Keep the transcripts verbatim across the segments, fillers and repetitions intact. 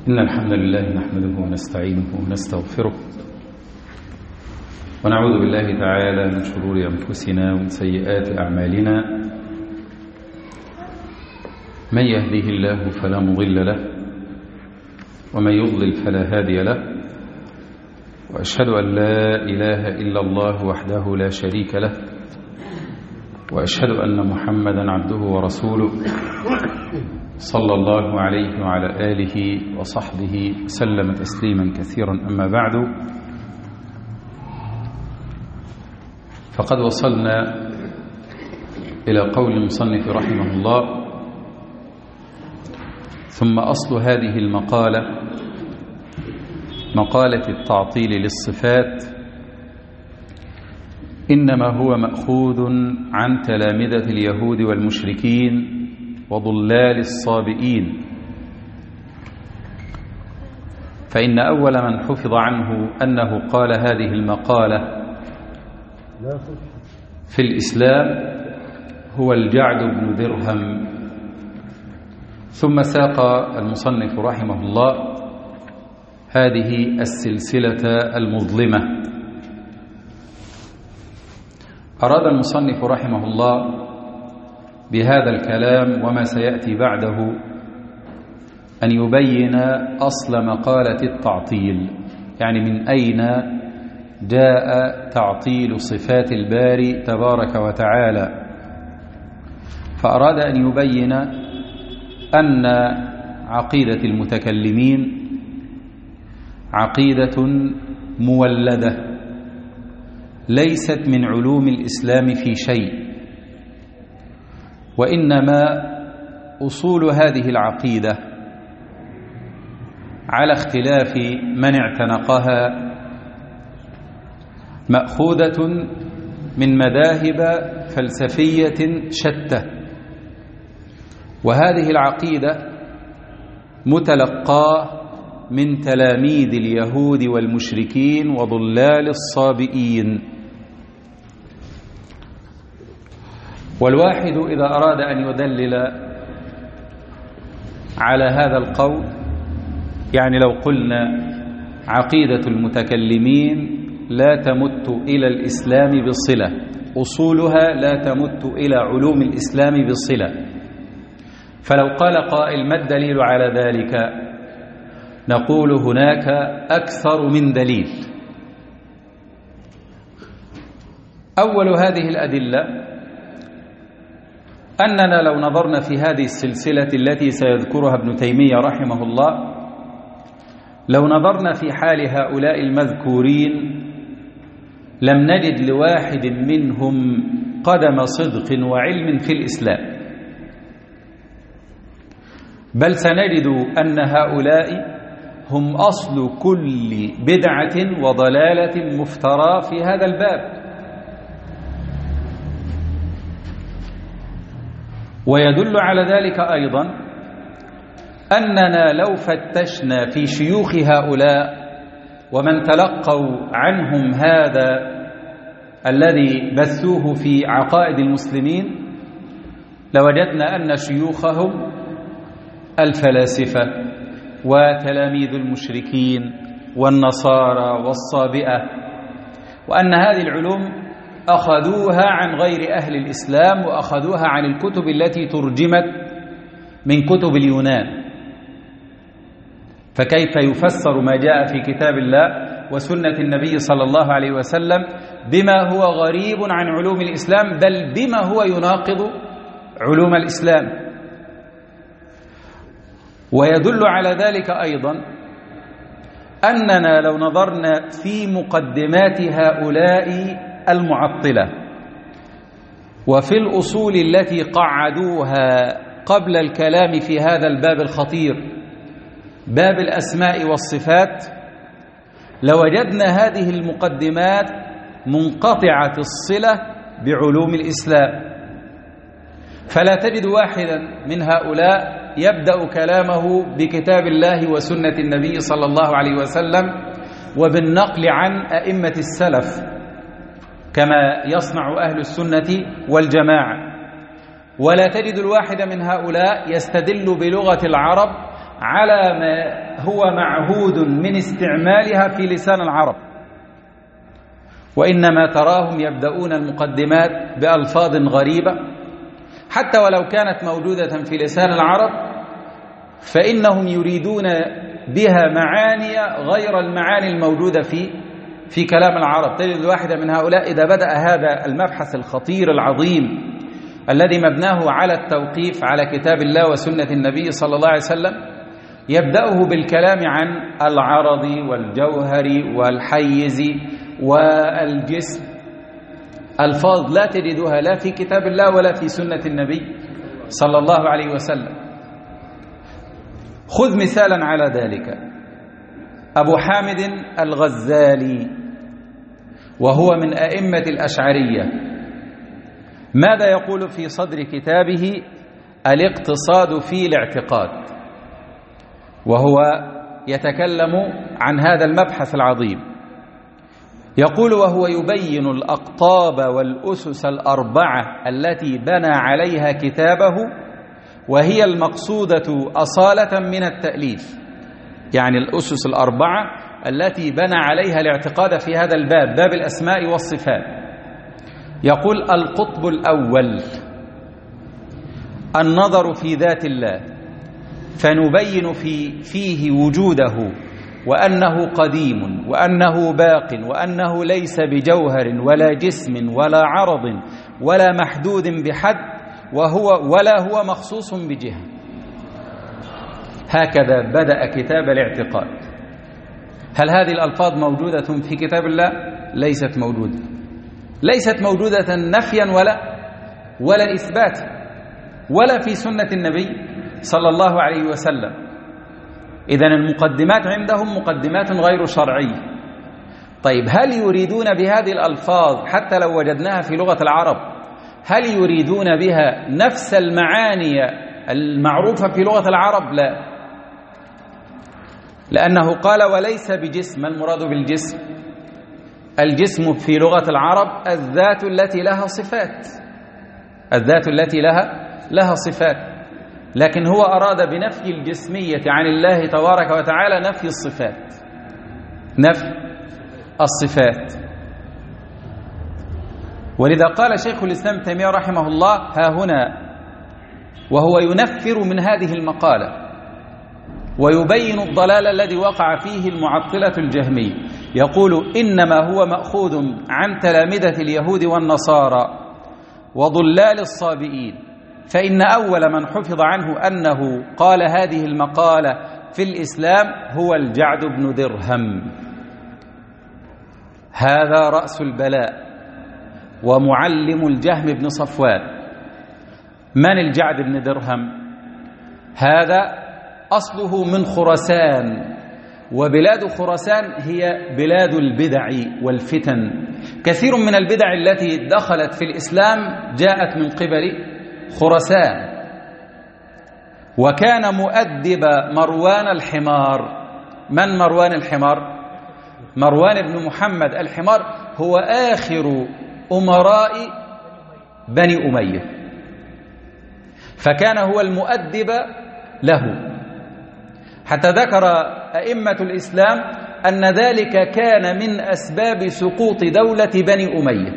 إن الحمد لله نحمده ونستعينه ونستغفره ونعوذ بالله تعالى من شرور أنفسنا ومن سيئات أعمالنا. من يهده الله فلا مضل له ومن يضلل فلا هادي له، وأشهد أن لا إله إلا الله وحده لا شريك له، وأشهد أن محمدا عبده ورسوله صلى الله عليه وعلى آله وصحبه سلم تسليما كثيرا. أما بعد، فقد وصلنا إلى قول المصنف رحمه الله: ثم أصل هذه المقالة مقالة التعطيل للصفات إنما هو مأخوذ عن تلامذة اليهود والمشركين وضلال الصابئين، فإن أول من حفظ عنه أنه قال هذه المقالة في الإسلام هو الجعد بن درهم. ثم ساق المصنف رحمه الله هذه السلسلة المظلمة. أراد المصنف رحمه الله بهذا الكلام وما سيأتي بعده أن يبين أصل مقالة التعطيل، يعني من أين جاء تعطيل صفات الباري تبارك وتعالى. فأراد أن يبين أن عقيدة المتكلمين عقيدة مولدة ليست من علوم الإسلام في شيء، وإنما أصول هذه العقيدة على اختلاف من اعتنقها مأخوذة من مذاهب فلسفية شتى، وهذه العقيدة متلقاة من تلاميذ اليهود والمشركين وضلال الصابئين. والواحد إذا أراد أن يدلل على هذا القول، يعني لو قلنا عقيدة المتكلمين لا تمت إلى الإسلام بصلة، أصولها لا تمت إلى علوم الإسلام بصلة، فلو قال قائل ما الدليل على ذلك؟ نقول هناك أكثر من دليل. أول هذه الأدلة أننا لو نظرنا في هذه السلسلة التي سيذكرها ابن تيمية رحمه الله، لو نظرنا في حال هؤلاء المذكورين لم نجد لواحد منهم قدم صدق وعلم في الإسلام، بل سنجد أن هؤلاء هم أصل كل بدعة وضلالة مفترى في هذا الباب. ويدل على ذلك أيضا أننا لو فتشنا في شيوخ هؤلاء ومن تلقوا عنهم هذا الذي بثوه في عقائد المسلمين لوجدنا أن شيوخهم الفلاسفة وتلاميذ المشركين والنصارى والصابئة، وأن هذه العلوم أخذوها عن غير أهل الإسلام وأخذوها عن الكتب التي ترجمت من كتب اليونان. فكيف يفسر ما جاء في كتاب الله وسنة النبي صلى الله عليه وسلم بما هو غريب عن علوم الإسلام، بل بما هو يناقض علوم الإسلام؟ ويدل على ذلك أيضا أننا لو نظرنا في مقدمات هؤلاء المعطلة وفي الأصول التي قعدوها قبل الكلام في هذا الباب الخطير، باب الأسماء والصفات، لوجدنا هذه المقدمات منقطعة الصلة بعلوم الإسلام. فلا تجد واحدا من هؤلاء يبدأ كلامه بكتاب الله وسنة النبي صلى الله عليه وسلم وبالنقل عن أئمة السلف كما يصنع أهل السنة والجماعة، ولا تجد الواحد من هؤلاء يستدل بلغة العرب على ما هو معهود من استعمالها في لسان العرب، وإنما تراهم يبدأون المقدمات بألفاظ غريبة حتى ولو كانت موجودة في لسان العرب، فإنهم يريدون بها معاني غير المعاني الموجودة في في كلام العرب. تجد الواحد من هؤلاء إذا بدأ هذا المبحث الخطير العظيم الذي مبناه على التوقيف على كتاب الله وسنة النبي صلى الله عليه وسلم، يبدأه بالكلام عن العرض والجوهر والحيز والجسم، ألفاظ لا تجدها لا في كتاب الله ولا في سنة النبي صلى الله عليه وسلم. خذ مثالا على ذلك أبو حامد الغزالي، وهو من أئمة الأشعرية، ماذا يقول في صدر كتابه الاقتصاد في الاعتقاد، وهو يتكلم عن هذا المبحث العظيم؟ يقول: وهو يبين الأقطاب والأسس الأربعة التي بنى عليها كتابه، وهي المقصودة أصالة من التأليف، يعني الأسس الأربعة التي بنى عليها الاعتقاد في هذا الباب، باب الأسماء والصفات. يقول: القطب الأول النظر في ذات الله، فنبين في فيه وجوده، وأنه قديم، وأنه باق، وأنه ليس بجوهر ولا جسم ولا عرض ولا محدود بحد، وهو ولا هو مخصوص بجهة. هكذا بدأ كتاب الاعتقاد. هل هذه الألفاظ موجودة في كتاب الله؟ ليست موجودة، ليست موجودة نفيا ولا ولا إثبات، ولا في سنة النبي صلى الله عليه وسلم. إذن المقدمات عندهم مقدمات غير شرعية. طيب، هل يريدون بهذه الألفاظ حتى لو وجدناها في لغة العرب، هل يريدون بها نفس المعاني المعروفة في لغة العرب؟ لا، لأنه قال: وليس بجسم. ما المراد بالجسم؟ الجسم في لغة العرب الذات التي لها صفات، الذات التي لها لها صفات، لكن هو أراد بنفي الجسمية عن الله تبارك وتعالى نفي الصفات، نفي الصفات. ولذا قال شيخ الإسلام تيمية رحمه الله ها هنا، وهو ينفر من هذه المقالة ويبين الضلال الذي وقع فيه المعطلة الجهمية، يقول: إنما هو مأخوذ عن تلامذة اليهود والنصارى وضلال الصابئين، فإن أول من حفظ عنه أنه قال هذه المقالة في الإسلام هو الجعد بن درهم. هذا رأس البلاء ومعلم الجهم بن صفوان. من الجعد بن درهم؟ هذا أصله من خراسان، وبلاد خراسان هي بلاد البدع والفتن. كثير من البدع التي دخلت في الإسلام جاءت من قبل خراسان. وكان مؤدب مروان الحمار. من مروان الحمار؟ مروان بن محمد الحمار هو آخر أمراء بني أمية، فكان هو المؤدب له، حتى ذكر أئمة الإسلام أن ذلك كان من أسباب سقوط دولة بني أمية،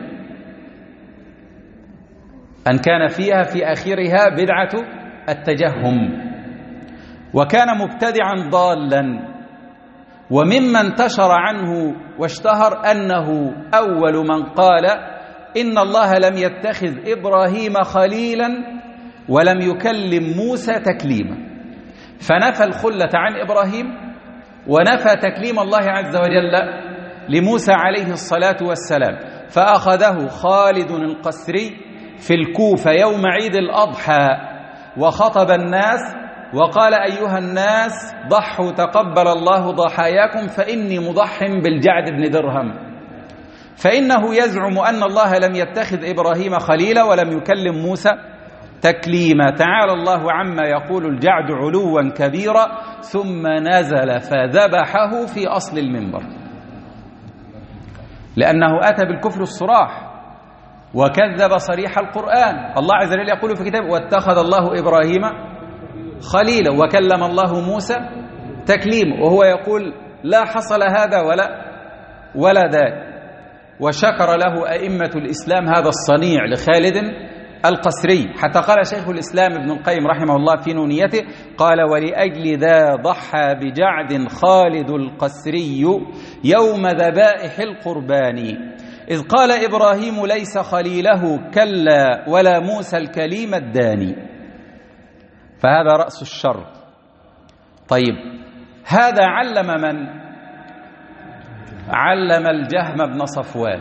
أن كان فيها في آخرها بدعة التجهم، وكان مبتدعا ضالا. ومما انتشر عنه واشتهر أنه أول من قال إن الله لم يتخذ إبراهيم خليلا ولم يكلم موسى تكليما، فنفى الخلة عن إبراهيم ونفى تكليم الله عز وجل لموسى عليه الصلاة والسلام. فأخذه خالد القسري في الكوفة يوم عيد الأضحى وخطب الناس وقال: أيها الناس ضحوا تقبل الله ضحاياكم فإني مضح بالجعد بن درهم، فإنه يزعم أن الله لم يتخذ إبراهيم خليلا ولم يكلم موسى تكليما. تعالى الله عما يقول الجعد علوا كبيرا، ثم نزل فذبحه في أصل المنبر، لأنه أتى بالكفر الصراح وكذب صريح القرآن. الله عز وجل يقول في كتابه: واتخذ الله إبراهيم خليلا، وكلم الله موسى تكليما، وهو يقول لا حصل هذا ولا ولا ذاك. وشكر له أئمة الإسلام هذا الصنيع لخالد القسري، حتى قال شيخ الإسلام ابن القيم رحمه الله في نونيته، قال: ولأجل ذا ضحى بجعد خالد القسري يوم ذبائح القربان، إذ قال إبراهيم ليس خليله كلا ولا موسى الكليم الداني. فهذا رأس الشر. طيب، هذا علم من؟ علم الجهم بن صفوان،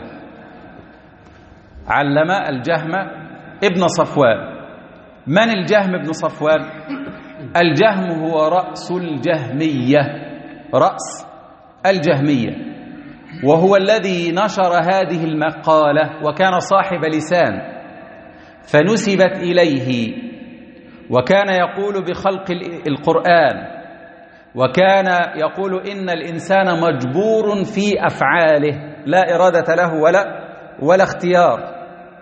علم الجهم ابن صفوان. من الجهم بن صفوان؟ الجهم هو رأس الجهمية، رأس الجهمية، وهو الذي نشر هذه المقالة، وكان صاحب لسان فنسبت إليه، وكان يقول بخلق القرآن، وكان يقول إن الإنسان مجبور في أفعاله لا إرادة له ولا ولا اختيار،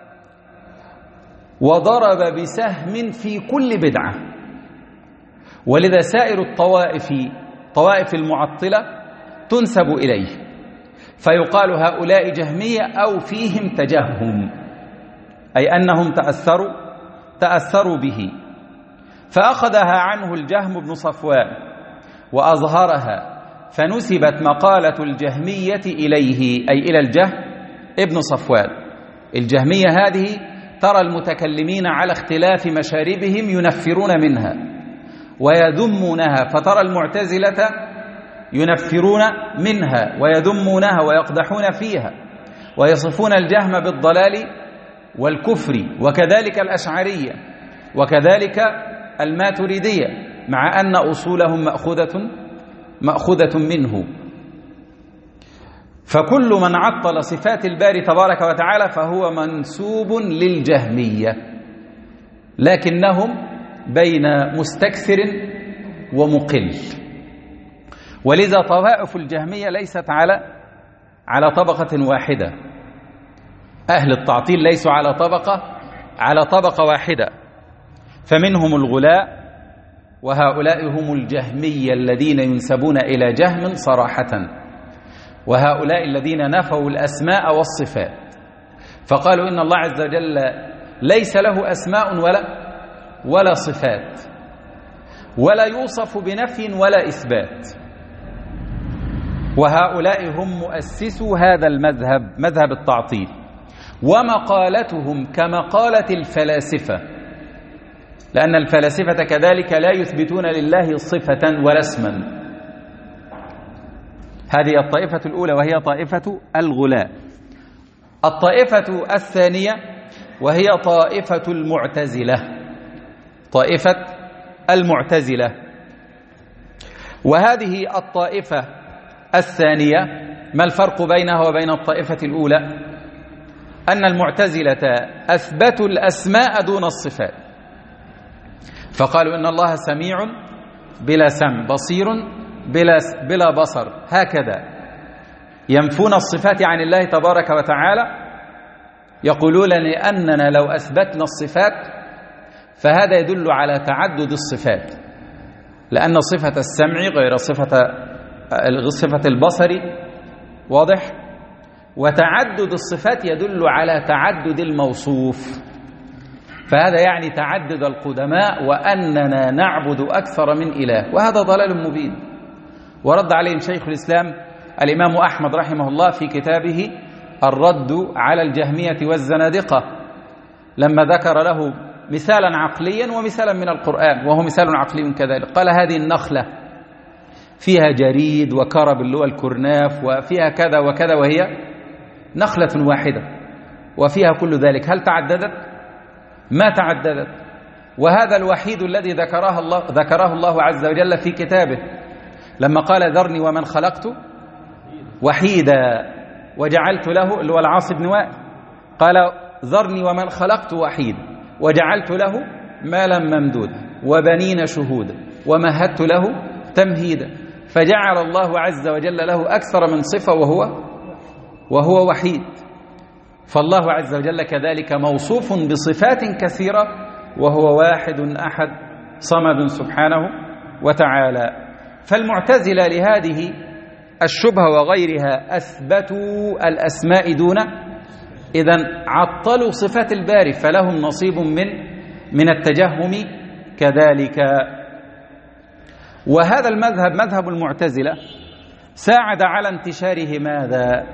وضرب بسهم في كل بدعة. ولذا سائر الطوائف، طوائف المعطلة، تنسب إليه، فيقال هؤلاء جهمية أو فيهم تجهم، أي أنهم تأثروا تأثروا به. فأخذها عنه الجهم بن صفوان وأظهرها، فنسبت مقالة الجهمية إليه، أي إلى الجهم ابن صفوان. الجهمية هذه ترى المتكلمين على اختلاف مشاربهم ينفرون منها ويذمونها، فترى المعتزلة ينفرون منها ويذمونها ويقدحون فيها ويصفون الجهم بالضلال والكفر، وكذلك الأشعرية، وكذلك الماتريدية، مع أن أصولهم مأخوذة مأخوذة منه. فكل من عطل صفات الباري تبارك وتعالى فهو منسوب للجهمية، لكنهم بين مستكثر ومقل. ولذا طوائف الجهمية ليست على على طبقة واحدة، أهل التعطيل ليسوا على طبقة على طبقة واحدة، فمنهم الغلاء، وهؤلاء هم الجهمية الذين ينسبون إلى جهم صراحة، وهؤلاء الذين نفوا الأسماء والصفات، فقالوا إن الله عز وجل ليس له أسماء ولا ولا صفات، ولا يوصف بنفي ولا إثبات. وهؤلاء هم مؤسسو هذا المذهب، مذهب التعطيل، ومقالتهم كمقالة الفلاسفة، لأن الفلاسفة كذلك لا يثبتون لله صفة ولا اسما. هذه الطائفة الأولى وهي طائفة الغلاء. الطائفة الثانية وهي طائفة المعتزلة، طائفة المعتزلة. وهذه الطائفة الثانية ما الفرق بينها وبين الطائفة الأولى؟ أن المعتزلة أثبتوا الأسماء دون الصفات، فقالوا إن الله سميع بلا سمع، بصير بلا بلا بصر، هكذا ينفون الصفات عن الله تبارك وتعالى. يقولون لأننا لو أثبتنا الصفات فهذا يدل على تعدد الصفات، لأن صفة السمع غير صفة صفة البصر، واضح؟ وتعدد الصفات يدل على تعدد الموصوف، فهذا يعني تعدد القدماء وأننا نعبد أكثر من إله، وهذا ضلال مبين. ورد عليهم شيخ الإسلام الإمام أحمد رحمه الله في كتابه الرد على الجهمية والزنادقة، لما ذكر له مثالا عقليا ومثالا من القرآن، وهو مثال عقلي كذلك. قال هذه النخلة فيها جريد وكرب اللي هو الكرناف، وفيها كذا وكذا، وهي نخلة واحدة وفيها كل ذلك، هل تعددت؟ ما تعددت. وهذا الوحيد الذي ذكره الله ذكره الله عز وجل في كتابه لما قال ذرني ومن خلقت وحيدا وجعلت له، اللي هو العاص بن وائل، قال ذرني ومن خلقت وحيدا وجعلت له مالا ممدودا وبنين شهودا ومهدت له تمهيدا، فجعل الله عز وجل له أكثر من صفة وهو وهو وحيد. فالله عز وجل كذلك موصوف بصفات كثيرة وهو واحد أحد صمد سبحانه وتعالى. فالمعتزلة لهذه الشبهة وغيرها أثبتوا الأسماء دون، إذن عطلوا صفات الباري، فلهم نصيب من من التجهم كذلك. وهذا المذهب مذهب المعتزلة ساعد على انتشاره ماذا؟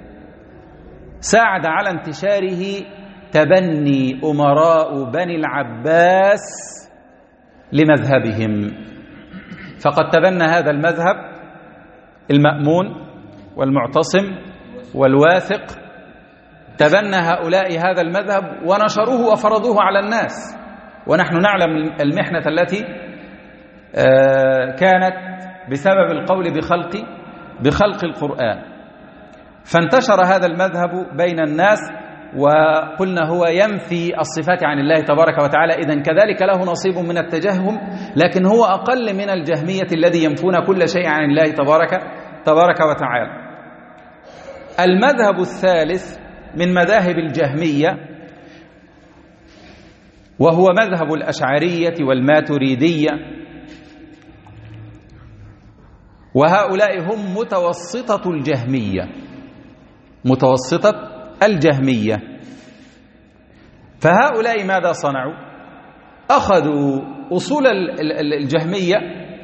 ساعد على انتشاره تبني أمراء بني العباس لمذهبهم. فقد تبنى هذا المذهب المأمون والمعتصم والواثق، تبنى هؤلاء هذا المذهب ونشروه وفرضوه على الناس. ونحن نعلم المحنة التي كانت بسبب القول بخلق بخلق القرآن، فانتشر هذا المذهب بين الناس، وقلنا هو ينفي الصفات عن الله تبارك وتعالى، إذن كذلك له نصيب من التجهم، لكن هو أقل من الجهمية الذي ينفون كل شيء عن الله تبارك تبارك وتعالى. المذهب الثالث من مذاهب الجهمية وهو مذهب الأشعرية والماتريدية، وهؤلاء هم متوسطة الجهمية، متوسطة الجهمية. فهؤلاء ماذا صنعوا؟ أخذوا أصول الجهمية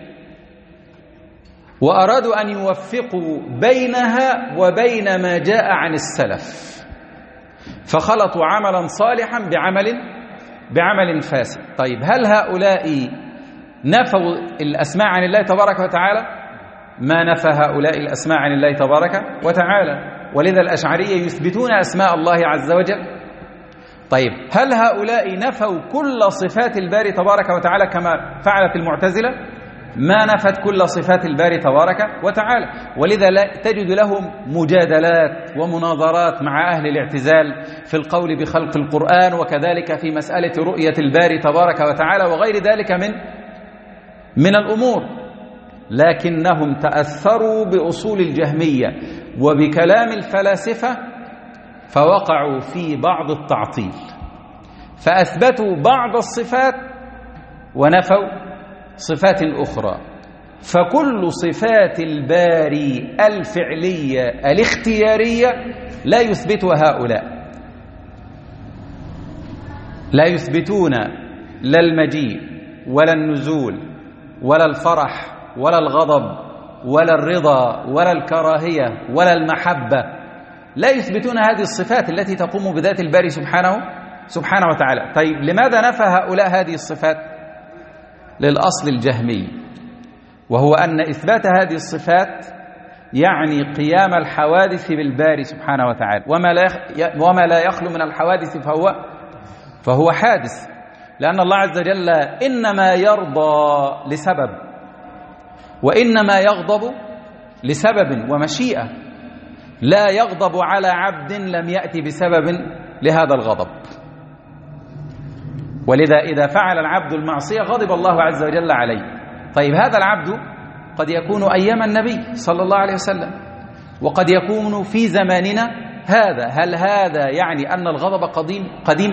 وأرادوا أن يوفقوا بينها وبين ما جاء عن السلف، فخلطوا عملا صالحا بعمل بعمل فاسد. طيب، هل هؤلاء نفوا الأسماء عن الله تبارك وتعالى؟ ما نفى هؤلاء الأسماء عن الله تبارك وتعالى، ولذا الأشعرية يثبتون أسماء الله عز وجل. طيب، هل هؤلاء نفوا كل صفات الباري تبارك وتعالى كما فعلت المعتزلة؟ ما نفت كل صفات الباري تبارك وتعالى، ولذا لا تجد لهم مجادلات ومناظرات مع أهل الاعتزال في القول بخلق القرآن، وكذلك في مسألة رؤية الباري تبارك وتعالى وغير ذلك من من الأمور. لكنهم تأثروا بأصول الجهمية وبكلام الفلاسفة، فوقعوا في بعض التعطيل، فأثبتوا بعض الصفات ونفوا صفات أخرى. فكل صفات الباري الفعلية الاختيارية لا يثبتها هؤلاء، لا يثبتون لا المجيء ولا النزول ولا الفرح ولا الغضب ولا الرضا ولا الكراهية ولا المحبة، لا يثبتون هذه الصفات التي تقوم بذات الباري سبحانه سبحانه وتعالى. طيب، لماذا نفى هؤلاء هذه الصفات؟ للأصل الجهمي، وهو أن إثبات هذه الصفات يعني قيام الحوادث بالباري سبحانه وتعالى، وما لا وما لا يخلو من الحوادث فهو فهو حادث، لأن الله عز وجل إنما يرضى لسبب، وإنما يغضب لسبب ومشيئة، لا يغضب على عبد لم يأتي بسبب لهذا الغضب. ولذا إذا فعل العبد المعصية غضب الله عز وجل عليه. طيب، هذا العبد قد يكون أيام النبي صلى الله عليه وسلم، وقد يكون في زماننا هذا. هل هذا يعني أن الغضب قديم قديم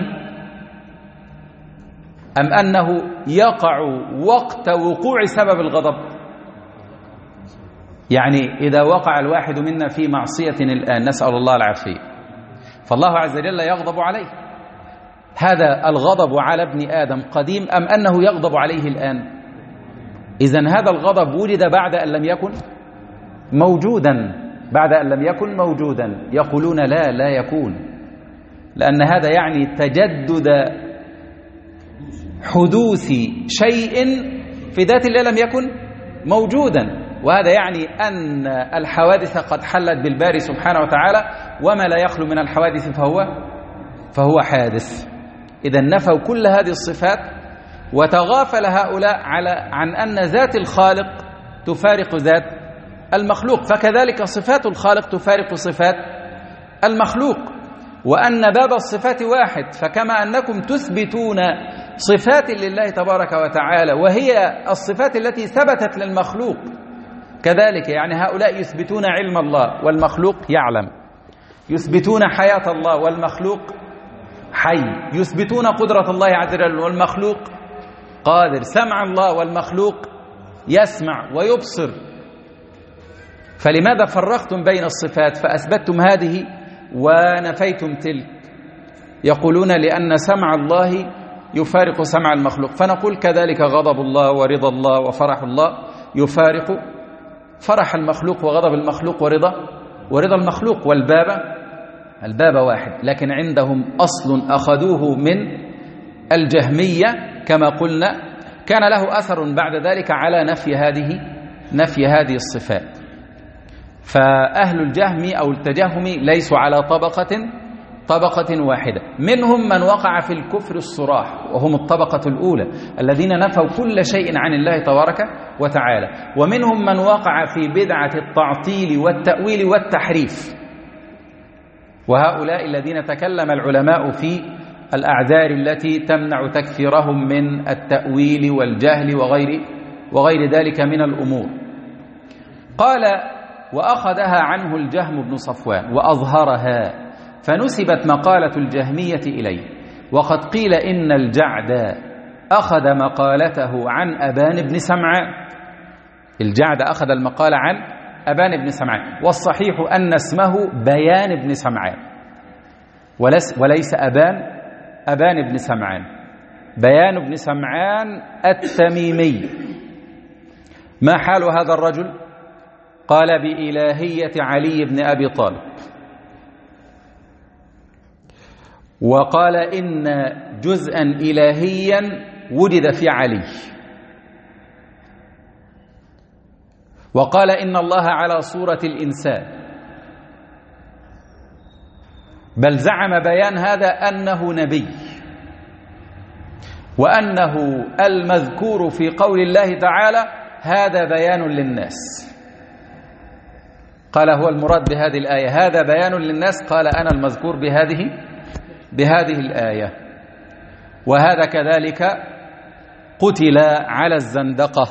أم أنه يقع وقت وقوع سبب الغضب؟ يعني إذا وقع الواحد منا في معصية الآن، نسأل الله العافية، فالله عز وجل يغضب عليه، هذا الغضب على ابن آدم قديم أم أنه يغضب عليه الآن؟ إذن هذا الغضب وجد بعد أن لم يكن موجودا، بعد أن لم يكن موجودا. يقولون لا لا يكون، لأن هذا يعني تجدد حدوث شيء في ذات الله لم يكن موجودا، وهذا يعني أن الحوادث قد حلت بالباري سبحانه وتعالى، وما لا يخلو من الحوادث فهو فهو حادث. إذا نفوا كل هذه الصفات، وتغافل هؤلاء على عن أن ذات الخالق تفارق ذات المخلوق، فكذلك صفات الخالق تفارق صفات المخلوق، وأن باب الصفات واحد. فكما أنكم تثبتون صفات لله تبارك وتعالى وهي الصفات التي ثبتت للمخلوق، كذلك يعني هؤلاء يثبتون علم الله والمخلوق يعلم، يثبتون حياة الله والمخلوق حي، يثبتون قدرة الله عز وجل والمخلوق قادر. سمع الله والمخلوق يسمع ويبصر، فلماذا فرقتم بين الصفات فأثبتتم هذه ونفيتم تلك؟ يقولون لأن سمع الله يفارق سمع المخلوق، فنقول كذلك غضب الله ورضا الله وفرح الله يفارق فرح المخلوق وغضب المخلوق ورضا ورضا المخلوق، والباب الباب واحد. لكن عندهم أصل أخذوه من الجهمية كما قلنا، كان له أثر بعد ذلك على نفي هذه نفي هذه الصفات. فأهل الجهم أو التجهم ليسوا على طبقة طبقة واحدة، منهم من وقع في الكفر الصراح وهم الطبقة الأولى الذين نفوا كل شيء عن الله تبارك وتعالى، ومنهم من وقع في بدعة التعطيل والتأويل والتحريف، وهؤلاء الذين تكلم العلماء في الأعذار التي تمنع تكفيرهم من التأويل والجهل وغير وغير ذلك من الأمور. قال: وأخذها عنه الجهم بن صفوان وأظهرها، فنسبت مقالة الجهمية إليه، وقد قيل إن الجعد أخذ مقالته عن أبان بن سمعان. الجعد أخذ المقالة عن أبان بن سمعان، والصحيح أن اسمه بيان بن سمعان وليس أبان أبان بن سمعان، بيان بن سمعان التميمي. ما حال هذا الرجل؟ قال: بإلهية علي بن أبي طالب. وقال إن جزءا إلهيا وجد في علي. وقال إن الله على صورة الإنسان. بل زعم بيان هذا أنه نبي، وأنه المذكور في قول الله تعالى هذا بيان للناس. قال: هو المراد بهذه الآية هذا بيان للناس؟ قال: أنا المذكور بهذه بهذه الآية. وهذا كذلك قتل على الزندقة،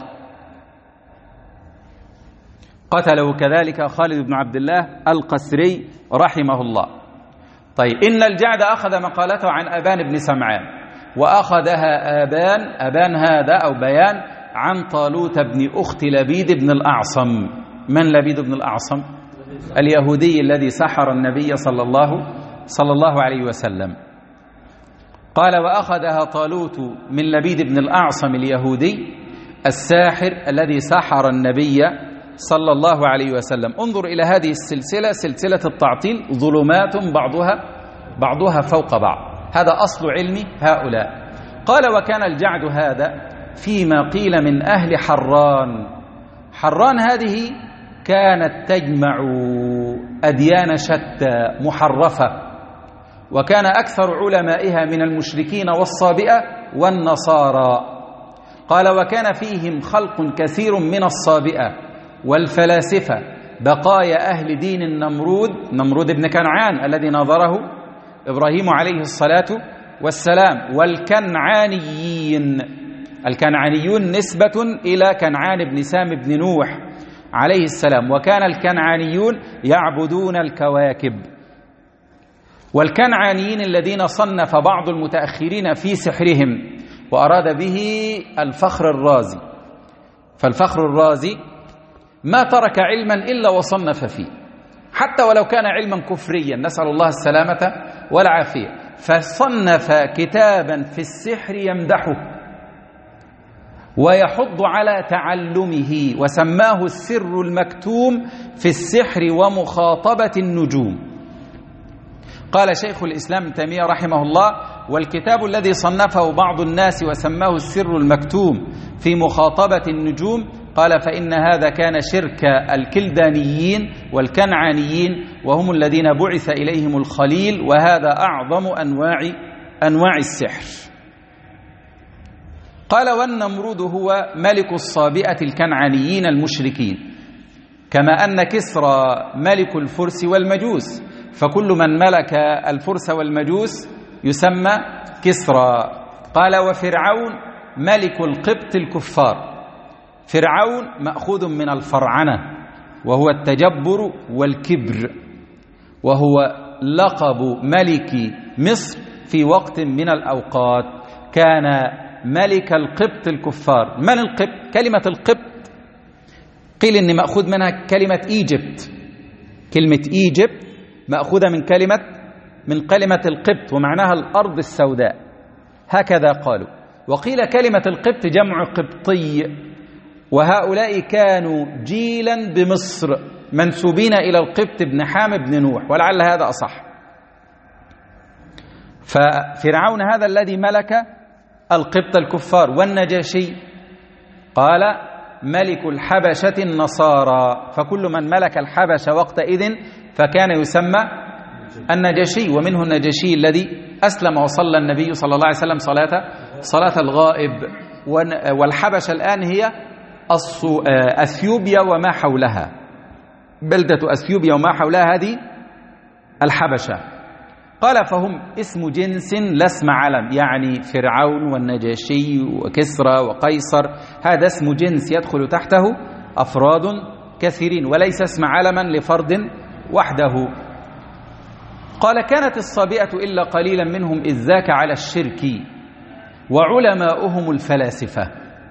قتله كذلك خالد بن عبد الله القسري رحمه الله. طيب، إن الجعد أخذ مقالته عن أبان بن سمعان، وأخذها آبان أبان هذا أو بيان عن طالوت بن أخت لبيد بن الأعصم. من لبيد بن الأعصم؟ اليهودي الذي سحر النبي صلى الله صلى الله عليه وسلم. قال: وأخذها طالوت من لبيد بن الأعصم اليهودي الساحر الذي سحر النبي صلى الله عليه وسلم. انظر إلى هذه السلسلة، سلسلة التعطيل، ظلمات بعضها بعضها فوق بعض. هذا أصل علم هؤلاء. قال: وكان الجعد هذا فيما قيل من أهل حران. حران هذه كانت تجمع أديان شتى محرفة، وكان أكثر علمائها من المشركين والصابئة والنصارى. قال: وكان فيهم خلق كثير من الصابئة والفلاسفة، بقايا أهل دين النمرود، نمرود بن كنعان الذي نظره إبراهيم عليه الصلاة والسلام، والكنعانيين. الكنعانيون نسبة إلى كنعان بن سام بن نوح عليه السلام، وكان الكنعانيون يعبدون الكواكب. والكنعانيين الذين صنف بعض المتأخرين في سحرهم وأراد به الفخر الرازي. فالفخر الرازي ما ترك علما إلا وصنف فيه، حتى ولو كان علما كفريا، نسأل الله السلامة والعافية. فصنف كتابا في السحر يمدحه ويحض على تعلمه، وسماه السر المكتوم في السحر ومخاطبة النجوم. قال شيخ الإسلام ابن تيمية رحمه الله: والكتاب الذي صنفه بعض الناس وسماه السر المكتوم في مخاطبة النجوم، قال: فإن هذا كان شرك الكلدانيين والكنعانيين، وهم الذين بعث إليهم الخليل، وهذا أعظم أنواع أنواع السحر. قال: والنمرود هو ملك الصابئة الكنعانيين المشركين، كما أن كسرى ملك الفرس والمجوس، فكل من ملك الفرس والمجوس يسمى كسرى. قال: وفرعون ملك القبط الكفار. فرعون مأخوذ من الفرعنة، وهو التجبر والكبر، وهو لقب ملك مصر في وقت من الأوقات. كان ملك القبط الكفار. من القبط؟ كلمة القبط قيل إن مأخوذ منها كلمة إيجيبت. كلمة إيجيبت مأخوذة من كلمة من كلمة القبط ومعناها الأرض السوداء، هكذا قالوا. وقيل كلمة القبط جمع قبطي، وهؤلاء كانوا جيلا بمصر منسوبين إلى القبط بن حام بن نوح، ولعل هذا أصح. ففرعون هذا الذي ملك القبط الكفار. والنجاشي قال ملك الحبشة النصارى، فكل من ملك الحبشة وقتئذ فكان يسمى النجاشي، ومنه النجاشي الذي أسلم وصلى النبي صلى الله عليه وسلم صلاة صلاة الغائب. والحبشة الآن هي أثيوبيا وما حولها، بلدة أثيوبيا وما حولها هذه الحبشة. قال فهم اسم جنس لا اسم علم، يعني فرعون والنجاشي وكسرى وقيصر هذا اسم جنس يدخل تحته أفراد كثيرين وليس اسم علما لفرد وحده. قال كانت الصابئة إلا قليلا منهم إذ ذاك على الشرك وعلماؤهم الفلاسفة.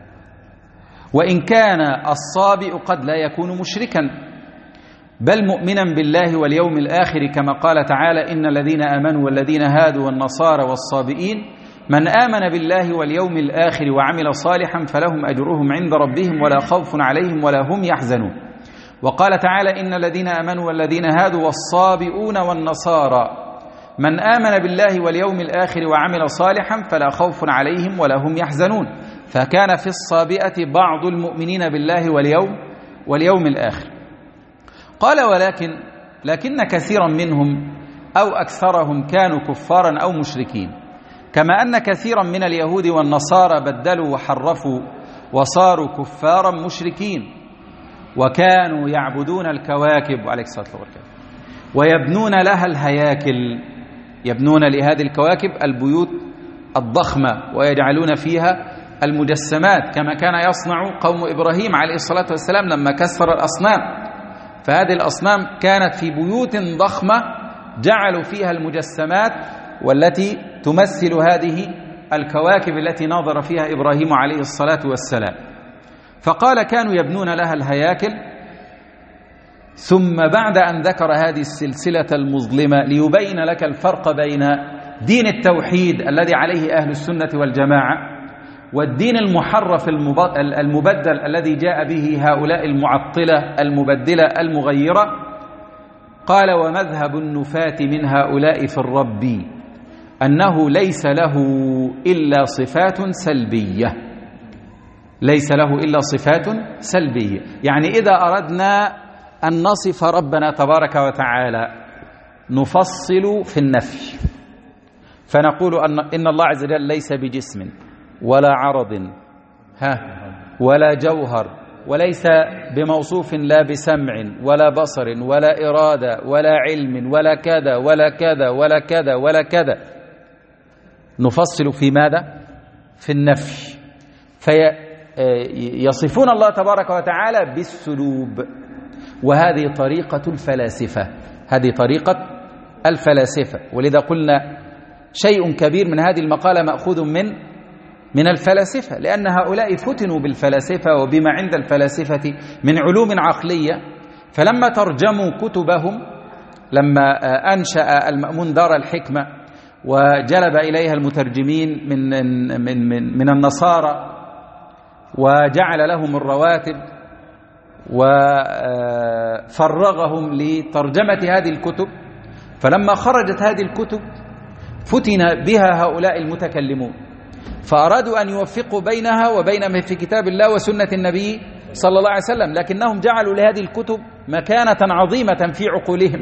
وإن كان الصابئ قد لا يكون مشركا بل مؤمنا بالله واليوم الآخر، كما قال تعالى إن الذين آمنوا والذين هادوا والنصارى والصابئين من آمن بالله واليوم الآخر وعمل صالحا فلهم أجرهم عند ربهم ولا خوف عليهم ولا هم يحزنون. وقال تعالى إن الذين آمنوا والذين هادوا والصابئون والنصارى من آمن بالله واليوم الآخر وعمل صالحا فلا خوف عليهم ولا هم يحزنون. فكان في الصابئة بعض المؤمنين بالله واليوم واليوم الآخر. قال ولكن لكن كثيرا منهم أو أكثرهم كانوا كفارا أو مشركين، كما أن كثيرا من اليهود والنصارى بدلوا وحرفوا وصاروا كفارا مشركين، وكانوا يعبدون الكواكب عليه الصلاة والسلام ويبنون لها الهياكل، يبنون لهذه الكواكب البيوت الضخمة ويجعلون فيها المجسمات كما كان يصنع قوم إبراهيم عليه الصلاة والسلام لما كسر الأصنام. فهذه الأصنام كانت في بيوت ضخمة جعلوا فيها المجسمات والتي تمثل هذه الكواكب التي ناظر فيها إبراهيم عليه الصلاة والسلام. فقال كانوا يبنون لها الهياكل. ثم بعد أن ذكر هذه السلسلة المظلمة ليبين لك الفرق بين دين التوحيد الذي عليه أهل السنة والجماعة والدين المحرف المبدل الذي جاء به هؤلاء المعطلة المبدلة المغيرة، قال ومذهب النفاة من هؤلاء في الرب أنه ليس له إلا صفات سلبية، ليس له إلا صفات سلبية. يعني إذا أردنا أن نصف ربنا تبارك وتعالى نفصل في النفي فنقول أن إن الله عز وجل ليس بجسم ولا عرض ها ولا جوهر، وليس بموصوف لا بسمع ولا بصر ولا إرادة ولا علم ولا كذا ولا كذا ولا كذا ولا كذا. نفصل في ماذا؟ في النفي. فيصفون الله تبارك وتعالى بالسلوب، وهذه طريقة الفلاسفة، هذه طريقة الفلاسفة. ولذا قلنا شيء كبير من هذه المقالة مأخوذ من من الفلاسفة، لأن هؤلاء فتنوا بالفلاسفة وبما عند الفلاسفة من علوم عقلية، فلما ترجموا كتبهم، لما أنشأ المأمون دار الحكمة وجلب إليها المترجمين من من من, من النصارى وجعل لهم الرواتب وفرغهم لترجمة هذه الكتب، فلما خرجت هذه الكتب فتن بها هؤلاء المتكلمون، فأرادوا أن يوفقوا بينها وبين ما في كتاب الله وسنة النبي صلى الله عليه وسلم، لكنهم جعلوا لهذه الكتب مكانة عظيمة في عقولهم،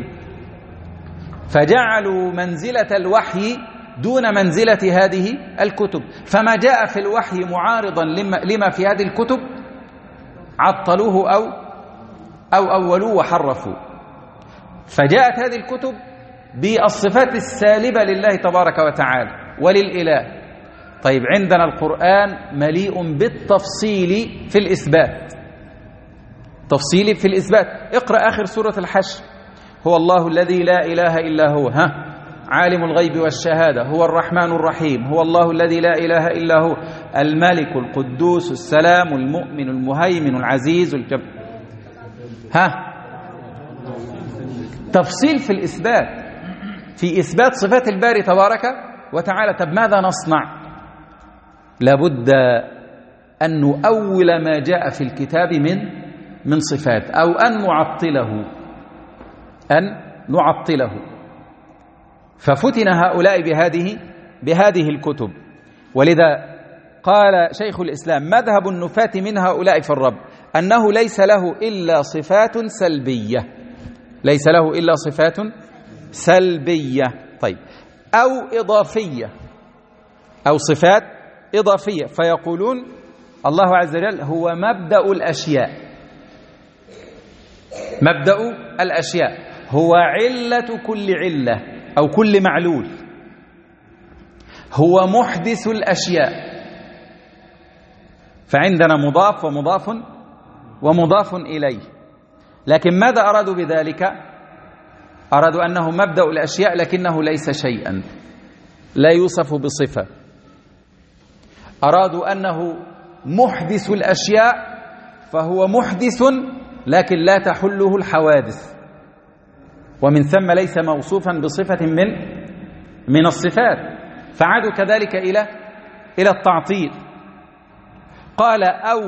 فجعلوا منزلة الوحي دون منزلة هذه الكتب، فما جاء في الوحي معارضا لما في هذه الكتب عطلوه أو أو أولوه وحرفوا. فجاءت هذه الكتب بالصفات السالبة لله تبارك وتعالى وللإله. طيب عندنا القرآن مليء بالتفصيل في الإثبات، تفصيل في الإثبات. اقرأ آخر سورة الحشر، هو الله الذي لا إله إلا هو ها عالم الغيب والشهادة، هو الرحمن الرحيم، هو الله الذي لا إله إلا هو، الملك القدوس السلام المؤمن المهيمن العزيز الجب. ها تفصيل في الإثبات، في إثبات صفات الباري تبارك وتعالى. طب ماذا نصنع؟ لابد أن نؤول ما جاء في الكتاب من من صفات، أو أن نعطله أن نعطله ففتن هؤلاء بهذه بهذه الكتب. ولذا قال شيخ الإسلام: مذهب النفاة من هؤلاء في الرب أنه ليس له إلا صفات سلبية، ليس له إلا صفات سلبية. طيب، أو إضافية، أو صفات إضافية، فيقولون الله عز وجل هو مبدأ الأشياء، مبدأ الأشياء، هو علة كل علة أو كل معلول، هو محدث الأشياء. فعندنا مضاف ومضاف ومضاف إليه. لكن ماذا أرادوا بذلك؟ أرادوا أنه مبدأ الأشياء لكنه ليس شيئا، لا يوصف بصفة. أرادوا أنه محدث الأشياء، فهو محدث لكن لا تحله الحوادث، ومن ثم ليس موصوفا بصفة من من الصفات. فعادوا كذلك إلى إلى التعطيل. قال أو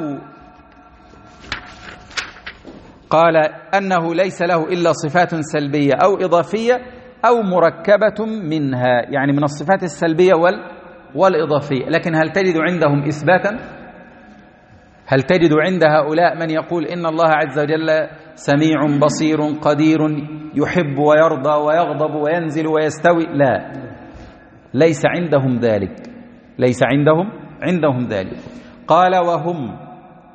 قال أنه ليس له إلا صفات سلبية أو إضافية أو مركبة منها، يعني من الصفات السلبية وال والإضافية. لكن هل تجد عندهم إثباتا؟ هل تجد عند هؤلاء من يقول إن الله عز وجل سميع بصير قدير يحب ويرضى ويغضب وينزل ويستوي؟ لا، ليس عندهم ذلك، ليس عندهم عندهم ذلك. قال وهم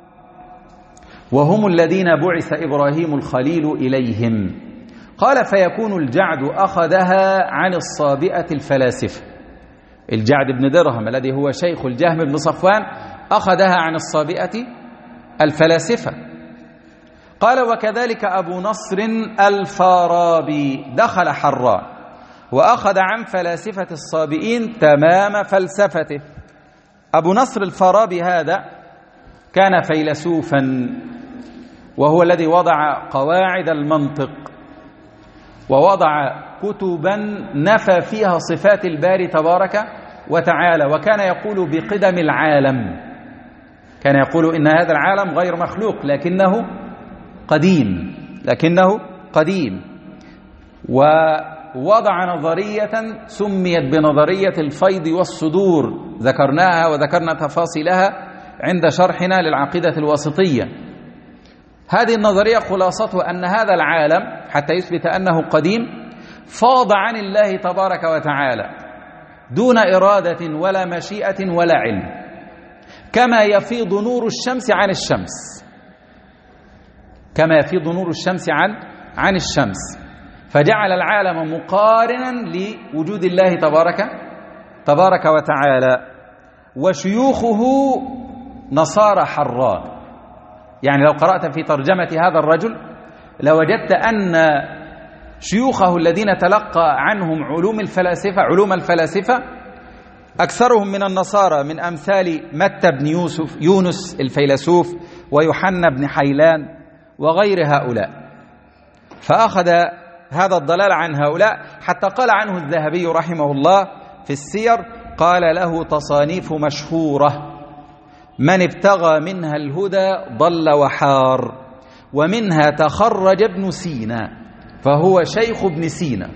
وهم الذين بعث إبراهيم الخليل إليهم. قال فيكون الجعد أخذها عن الصابئة الفلاسفة. الجعد بن درهم الذي هو شيخ الجهم بن صفوان أخذها عن الصابئة الفلاسفة. قال وكذلك أبو نصر الفارابي دخل حراء وأخذ عن فلاسفة الصابئين تمام فلسفته. أبو نصر الفارابي هذا كان فيلسوفا، وهو الذي وضع قواعد المنطق ووضع كتبا نفى فيها صفات الباري تبارك وتعالى، وكان يقول بقدم العالم، كان يقول إن هذا العالم غير مخلوق لكنه قديم، لكنه قديم. ووضع نظرية سميت بنظرية الفيض والصدور، ذكرناها وذكرنا تفاصيلها عند شرحنا للعقيدة الواسطية. هذه النظرية خلاصتها أن هذا العالم حتى يثبت أنه قديم فاض عن الله تبارك وتعالى دون إرادة ولا مشيئة ولا علم، كما يفيض نور الشمس عن الشمس، كما يفيض نور الشمس عن عن الشمس. فجعل العالم مقارنا لوجود الله تبارك تبارك وتعالى. وشيوخه نصارى حراء، يعني لو قرأت في ترجمة هذا الرجل لوجدت أن شيوخه الذين تلقى عنهم علوم الفلاسفة علوم الفلاسفة أكثرهم من النصارى، من أمثال متى بن يوسف يونس الفيلسوف ويوحنا بن حيلان وغير هؤلاء. فأخذ هذا الضلال عن هؤلاء، حتى قال عنه الذهبي رحمه الله في السير، قال له تصانيف مشهورة من ابتغى منها الهدى ضل وحار، ومنها تخرج ابن سينا، فهو شيخ ابن سينا،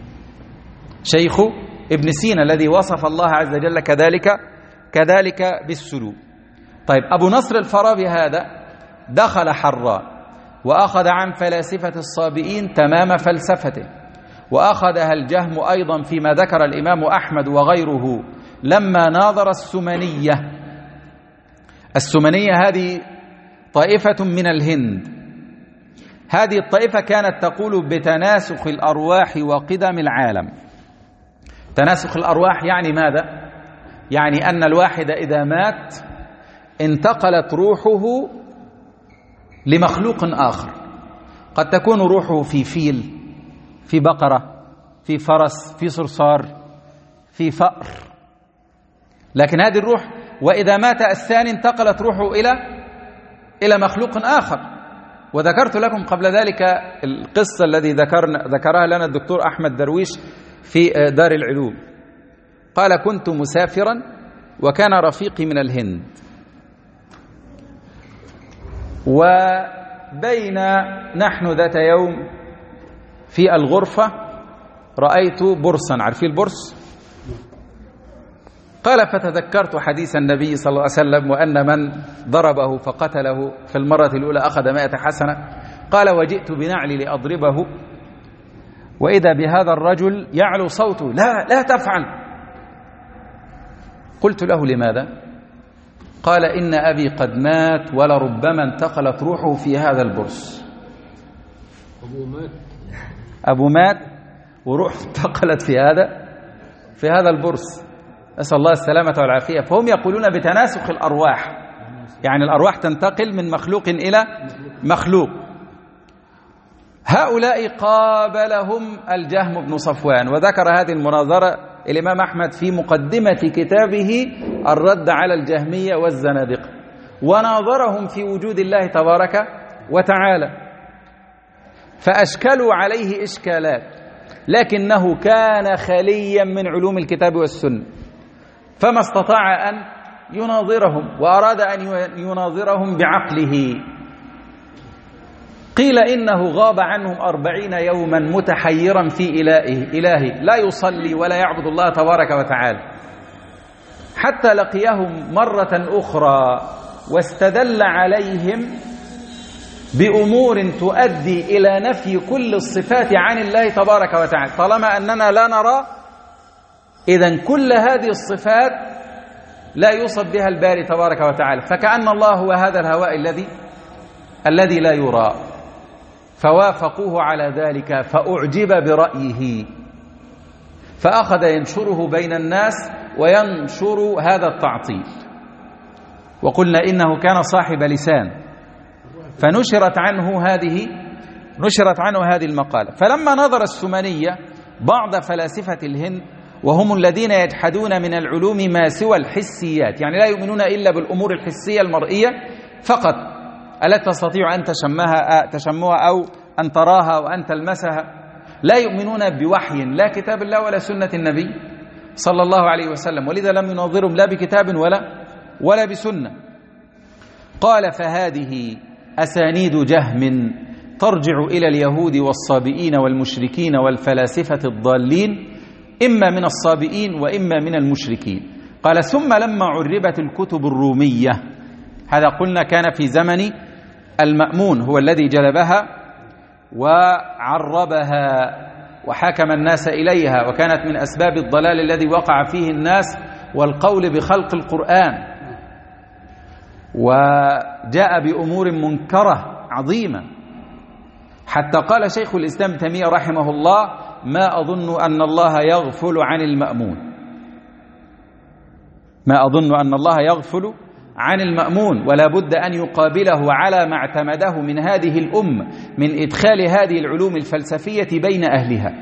شيخ ابن سينا الذي وصف الله عز وجل كذلك كذلك بالسلوك. طيب، أبو نصر الفارابي هذا دخل حراء وأخذ عن فلاسفة الصابئين تمام فلسفته، وأخذها الجهم أيضا فيما ذكر الإمام أحمد وغيره لما ناظر السمنية. السمنية هذه طائفة من الهند، هذه الطائفة كانت تقول بتناسخ الأرواح وقدم العالم. تناسخ الأرواح يعني ماذا؟ يعني أن الواحد إذا مات انتقلت روحه لمخلوق آخر، قد تكون روحه في فيل، في بقرة، في فرس، في صرصار، في فأر. لكن هذه الروح وإذا مات الثاني انتقلت روحه إلى إلى مخلوق آخر. وذكرت لكم قبل ذلك القصة الذي ذكرنا ذكرها لنا الدكتور أحمد درويش في دار العلوم. قال: كنت مسافرا وكان رفيقي من الهند، وبين نحن ذات يوم في الغرفة رأيت برصا، عارفين البرص؟ قال: فتذكرت حديث النبي صلى الله عليه وسلم وأن من ضربه فقتله في المرة الأولى أخذ مائة حسنة. قال: وجئت بنعلي لأضربه وإذا بهذا الرجل يعلو صوته: لا لا تفعل. قلت له: لماذا؟ قال: إن أبي قد مات ولربما انتقلت روحه في هذا البرص. أبو مات أبو مات وروح انتقلت في هذا في هذا البرص. أسأل الله السلامة والعافية. فهم يقولون بتناسخ الأرواح، يعني الأرواح تنتقل من مخلوق إلى مخلوق. هؤلاء قابلهم الجهم بن صفوان، وذكر هذه المناظرة الإمام أحمد في مقدمة كتابه الرد على الجهمية والزنادقة، وناظرهم في وجود الله تبارك وتعالى، فأشكلوا عليه إشكالات، لكنه كان خاليا من علوم الكتاب والسنة، فما استطاع أن يناظرهم، وأراد أن يناظرهم بعقله. قيل إنه غاب عنهم أربعين يوما متحيرا في إلهه إلهه لا يصلي ولا يعبد الله تبارك وتعالى، حتى لقيهم مرة أخرى واستدل عليهم بأمور تؤدي إلى نفي كل الصفات عن الله تبارك وتعالى. طالما أننا لا نرى، إذن كل هذه الصفات لا يوصف بها الباري تبارك وتعالى، فكأن الله هو هذا الهواء الذي الذي لا يرى. فوافقوه على ذلك فأعجب برأيه، فأخذ ينشره بين الناس وينشر هذا التعطيل. وقلنا إنه كان صاحب لسان، فنشرت عنه هذه نشرت عنه هذه المقالة. فلما نظر السمنية بعض فلاسفة الهند، وهم الذين يجحدون من العلوم ما سوى الحسيات، يعني لا يؤمنون إلا بالأمور الحسية المرئية فقط التي تستطيع أن تشمها تشمها أو أن تراها وأن تلمسها، لا يؤمنون بوحي لا كتاب الله ولا سنة النبي صلى الله عليه وسلم، ولذا لم يناظرهم لا بكتاب ولا ولا بسنة. قال: فهذه أسانيد جهم ترجع إلى اليهود والصابئين والمشركين والفلاسفة الضالين، إما من الصابئين وإما من المشركين. قال: ثم لما عربت الكتب الرومية، هذا قلنا كان في زمن المأمون، هو الذي جلبها وعربها وحاكم الناس إليها، وكانت من أسباب الضلال الذي وقع فيه الناس والقول بخلق القرآن، وجاء بأمور منكرة عظيمة، حتى قال شيخ الإسلام تيمية رحمه الله: ما أظن أن الله يغفل عن المأمون ما أظن أن الله يغفل عن المأمون ولا بد أن يقابله على ما اعتمده من هذه الأمة من إدخال هذه العلوم الفلسفية بين أهلها.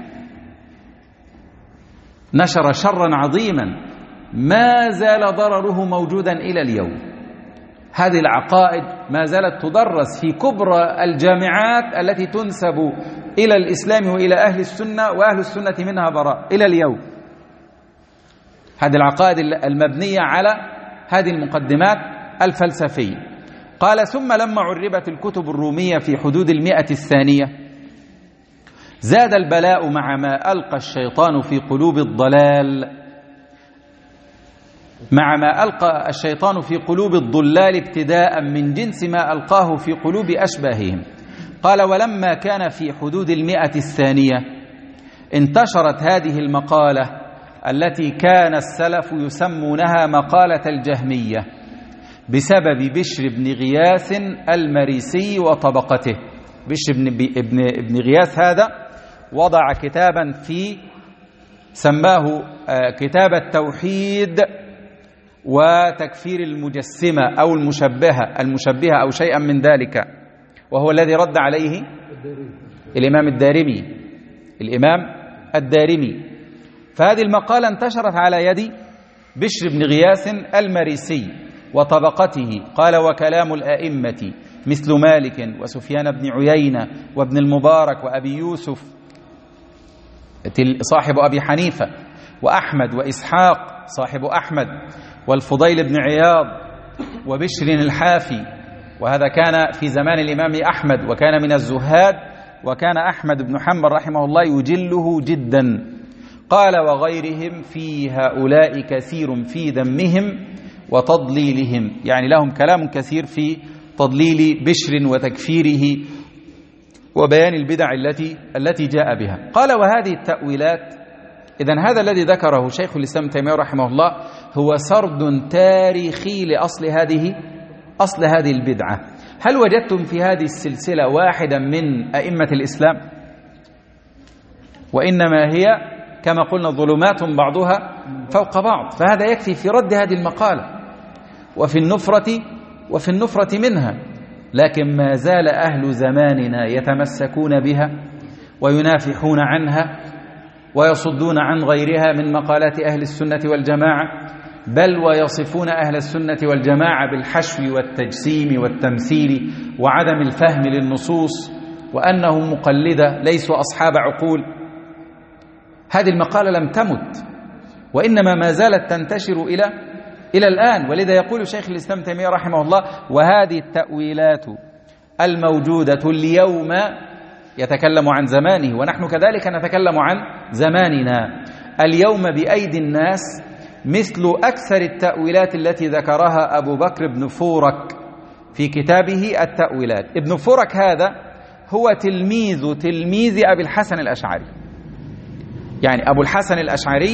نشر شرا عظيما ما زال ضرره موجودا إلى اليوم. هذه العقائد ما زالت تدرس في كبرى الجامعات التي تنسب إلى الإسلام وإلى أهل السنة، وأهل السنة منها براء إلى اليوم. هذه العقائد المبنية على هذه المقدمات الفلسفية. قال: ثم لما عربت الكتب الرومية في حدود المئة الثانية، زاد البلاء مع ما ألقى الشيطان في قلوب الضلال مع ما ألقى الشيطان في قلوب الضلال ابتداء من جنس ما ألقاه في قلوب أشباههم. قال: ولما كان في حدود المئة الثانية انتشرت هذه المقالة التي كان السلف يسمونها مقالة الجهمية بسبب بشر بن غياث المريسي وطبقته. بشر بن, ابن, ابن غياث هذا وضع كتابا في سماه كتاب التوحيد وتكفير المجسمة أو المشبهة المشبهة أو شيئا من ذلك، وهو الذي رد عليه الإمام الدارمي الإمام الدارمي. فهذه المقالة انتشرت على يد بشر بن غياث المريسي وطبقته. قال: وكلام الأئمة مثل مالك وسفيان بن عيينة وابن المبارك وأبي يوسف صاحب أبي حنيفة وأحمد وإسحاق صاحب أحمد والفضيل بن عياض وبشر الحافي، وهذا كان في زمان الإمام أحمد وكان من الزهاد، وكان أحمد بن حنبل رحمه الله يجله جدا. قال: وغيرهم في هؤلاء كثير في ذمهم وتضليلهم، يعني لهم كلام كثير في تضليل بشر وتكفيره وبيان البدع التي التي جاء بها. قال: وهذه التأويلات، إذن هذا الذي ذكره شيخ الإسلام ابن تيمية رحمه الله هو سرد تاريخي لأصل هذه أصل هذه البدعة. هل وجدتم في هذه السلسلة واحدا من أئمة الإسلام؟ وإنما هي كما قلنا ظلمات بعضها فوق بعض، فهذا يكفي في رد هذه المقالة وفي النفرة وفي النفرة منها. لكن ما زال أهل زماننا يتمسكون بها وينافحون عنها ويصدون عن غيرها من مقالات أهل السنة والجماعة، بل ويصفون أهل السنة والجماعة بالحشو والتجسيم والتمثيل وعدم الفهم للنصوص، وأنهم مقلدة ليسوا أصحاب عقول. هذه المقالة لم تمت، وإنما ما زالت تنتشر إلى إلى الآن. ولذا يقول شيخ الإسلام ابن تيمية رحمه الله: وهذه التأويلات الموجودة اليوم، يتكلم عن زمانه ونحن كذلك نتكلم عن زماننا اليوم، بأيدي الناس مثل أكثر التأويلات التي ذكرها أبو بكر بن فورك في كتابه التأويلات. ابن فورك هذا هو تلميذ تلميذ أبي الحسن الأشعري، يعني أبو الحسن الأشعري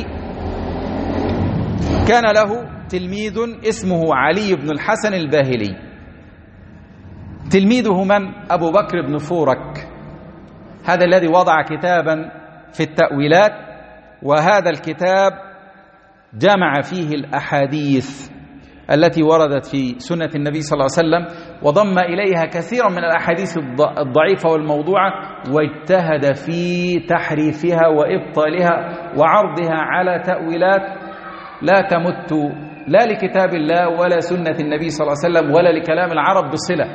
كان له تلميذ اسمه علي بن الحسن الباهلي. تلميذه من؟ أبو بكر بن فورك، هذا الذي وضع كتابا في التأويلات، وهذا الكتاب جمع فيه الأحاديث التي وردت في سنة النبي صلى الله عليه وسلم، وضم إليها كثيرا من الأحاديث الضعيفة والموضوعة، واجتهد في تحريفها وإبطالها وعرضها على تأويلات لا تمت لا لكتاب الله ولا سنة النبي صلى الله عليه وسلم ولا لكلام العرب بصلة.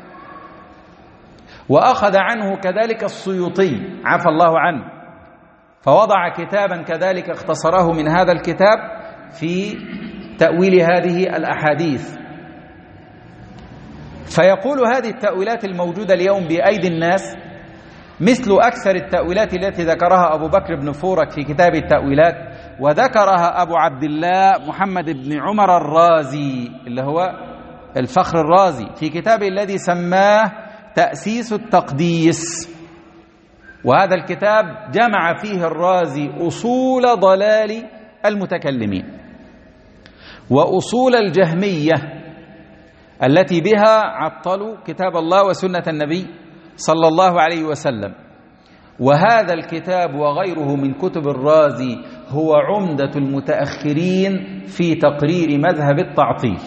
وأخذ عنه كذلك السيوطي عفى الله عنه، فوضع كتابا كذلك اختصره من هذا الكتاب في تأويل هذه الأحاديث. فيقول: هذه التأويلات الموجودة اليوم بأيدي الناس مثل أكثر التأويلات التي ذكرها أبو بكر بن فورك في كتاب التأويلات، وذكرها أبو عبد الله محمد بن عمر الرازي اللي هو الفخر الرازي في كتابه الذي سماه تأسيس التقديس. وهذا الكتاب جمع فيه الرازي أصول ضلال المتكلمين وأصول الجهمية التي بها عطلوا كتاب الله وسنة النبي صلى الله عليه وسلم. وهذا الكتاب وغيره من كتب الرازي هو عمدة المتأخرين في تقرير مذهب التعطيل،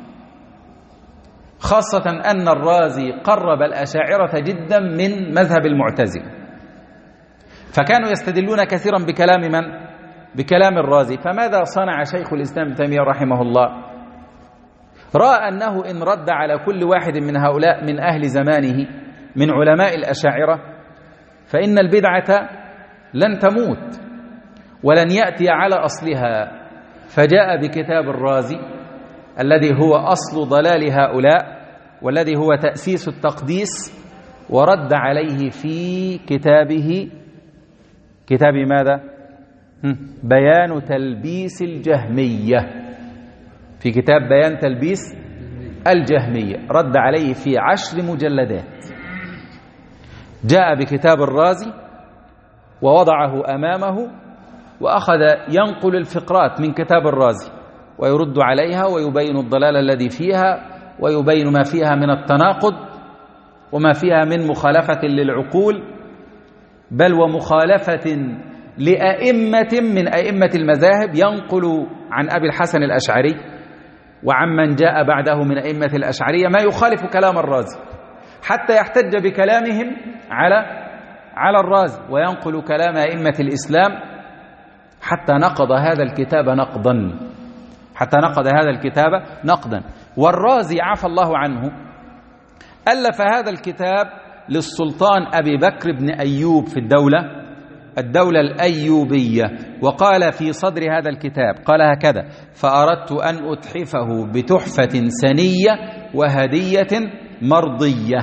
خاصة أن الرازي قرب الأشاعرة جدا من مذهب المعتزلة، فكانوا يستدلون كثيرا بكلام من؟ بكلام الرازي. فماذا صنع شيخ الإسلام ابن تيمية رحمه الله؟ رأى أنه إن رد على كل واحد من هؤلاء من أهل زمانه من علماء الأشاعرة فإن البدعة لن تموت ولن يأتي على أصلها، فجاء بكتاب الرازي الذي هو أصل ضلال هؤلاء والذي هو تأسيس التقديس، ورد عليه في كتابه كتاب ماذا؟ بيان تلبيس الجهمية. في كتاب بيان تلبيس الجهمية رد عليه في عشر مجلدات. جاء بكتاب الرازي ووضعه أمامه وأخذ ينقل الفقرات من كتاب الرازي ويرد عليها ويبين الضلال الذي فيها ويبين ما فيها من التناقض وما فيها من مخالفة للعقول، بل ومخالفة لأئمة من أئمة المذاهب. ينقل عن أبي الحسن الأشعري وعن من جاء بعده من أئمة الأشعرية ما يخالف كلام الرازي، حتى يحتج بكلامهم على على الرازي وينقل كلام أئمة الإسلام حتى نقض هذا الكتاب نقضا حتى نقض هذا الكتاب نقضا. والرازي عفى الله عنه ألف هذا الكتاب للسلطان أبي بكر بن أيوب في الدولة الدولة الأيوبية، وقال في صدر هذا الكتاب قال هكذا: فأردت أن أتحفه بتحفة سنية وهدية مرضية.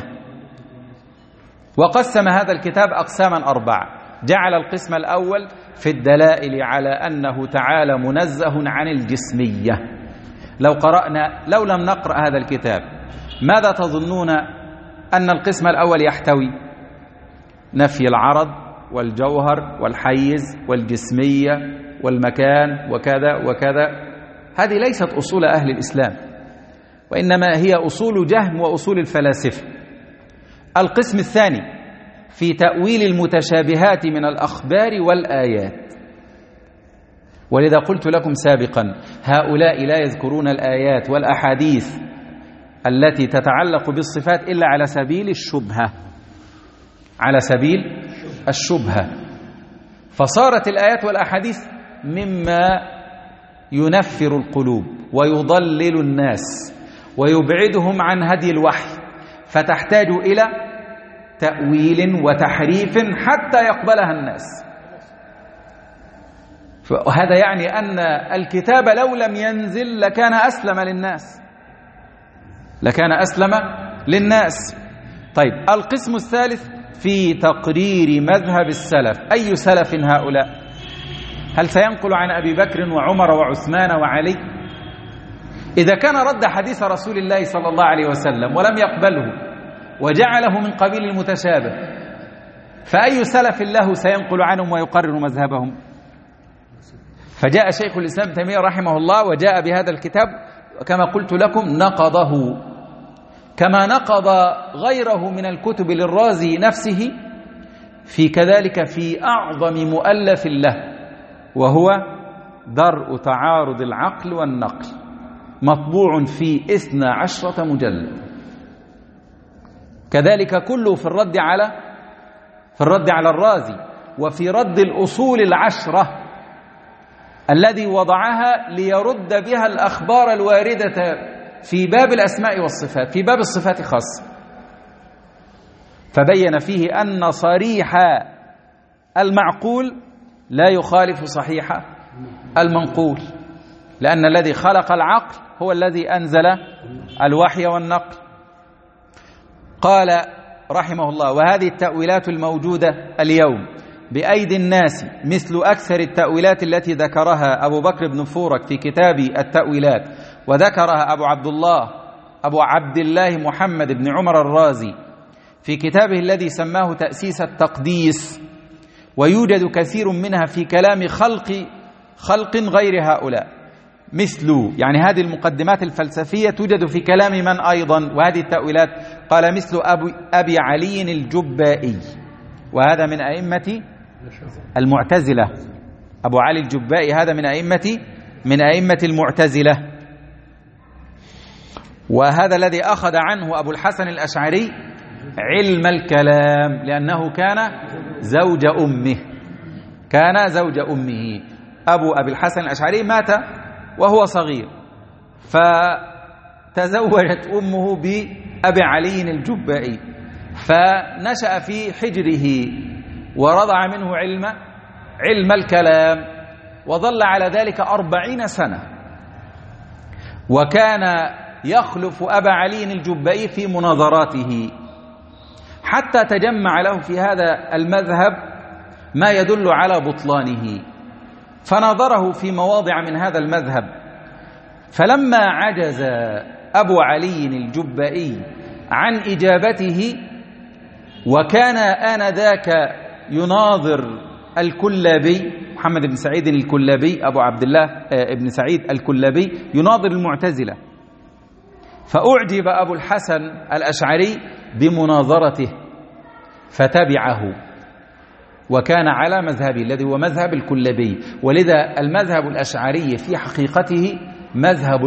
وقسم هذا الكتاب أقساما أربعة، جعل القسم الأول في الدلائل على أنه تعالى منزه عن الجسمية. لو قرأنا لو لم نقرأ هذا الكتاب ماذا تظنون أن القسم الأول يحتوي؟ نفي العرض والجوهر والحيز والجسمية والمكان وكذا وكذا. هذه ليست أصول أهل الإسلام، وإنما هي أصول جهم وأصول الفلاسفة. القسم الثاني في تأويل المتشابهات من الأخبار والآيات. ولذا قلت لكم سابقا هؤلاء لا يذكرون الآيات والأحاديث التي تتعلق بالصفات إلا على سبيل الشبهة على سبيل الشبهة فصارت الآيات والأحاديث مما ينفر القلوب ويضلل الناس ويبعدهم عن هدي الوحي، فتحتاج إلى تأويل وتحريف حتى يقبلها الناس. وهذا يعني أن الكتاب لو لم ينزل لكان أسلم للناس لكان أسلم للناس. طيب، القسم الثالث في تقرير مذهب السلف. أي سلف هؤلاء؟ هل سينقل عن أبي بكر وعمر وعثمان وعلي؟ إذا كان رد حديث رسول الله صلى الله عليه وسلم ولم يقبله وجعله من قبيل المتشابه، فأي سلف له سينقل عنهم ويقرر مذهبهم؟ فجاء شيخ الإسلام ابن تيمية رحمه الله وجاء بهذا الكتاب كما قلت لكم نقضه، كما نقض غيره من الكتب للرازي نفسه في كذلك في أعظم مؤلف له، وهو درء تعارض العقل والنقل، مطبوع في اثنى عشرة مجلد. كذلك كله في الرد على في الرد على الرازي، وفي رد الأصول العشرة الذي وضعها ليرد بها الأخبار الواردة في باب الأسماء والصفات، في باب الصفات خاصة. فبين فيه أن صريح المعقول لا يخالف صحيح المنقول، لأن الذي خلق العقل هو الذي أنزل الوحي والنقل. قال رحمه الله: وهذه التأويلات الموجودة اليوم بأيدي الناس مثل أكثر التأويلات التي ذكرها أبو بكر بن فورك في كتاب التأويلات، وذكرها أبو عبد الله أبو عبد الله محمد بن عمر الرازي في كتابه الذي سماه تأسيس التقديس، ويوجد كثير منها في كلام خلق خلق غير هؤلاء، مثل يعني هذه المقدمات الفلسفية توجد في كلام من أيضا، وهذه التأويلات قال مثل أبي, أبي علي الجبائي، وهذا من أئمة المعتزلة. أبو علي الجبائي هذا من أئمة من أئمة المعتزلة، وهذا الذي أخذ عنه أبو الحسن الأشعري علم الكلام، لأنه كان زوج أمه كان زوج أمه أبو أبي الحسن الأشعري مات وهو صغير، فتزوجت أمه بأبي علي الجبائي، فنشأ في حجره ورضع منه علم علم الكلام، وظل على ذلك أربعين سنة، وكان يخلف أبا علي الجبائي في مناظراته، حتى تجمع له في هذا المذهب ما يدل على بطلانه، فناظره في مواضع من هذا المذهب. فلما عجز أبو علي الجبائي عن إجابته، وكان آنذاك يناظر الكلابي محمد بن سعيد الكلابي أبو عبد الله ابن سعيد الكلابي يناظر المعتزلة، فأعجب أبو الحسن الأشعري بمناظرته فتبعه، وكان على مذهبه الذي هو مذهب الكلابي. ولذا المذهب الأشعري في حقيقته مذهب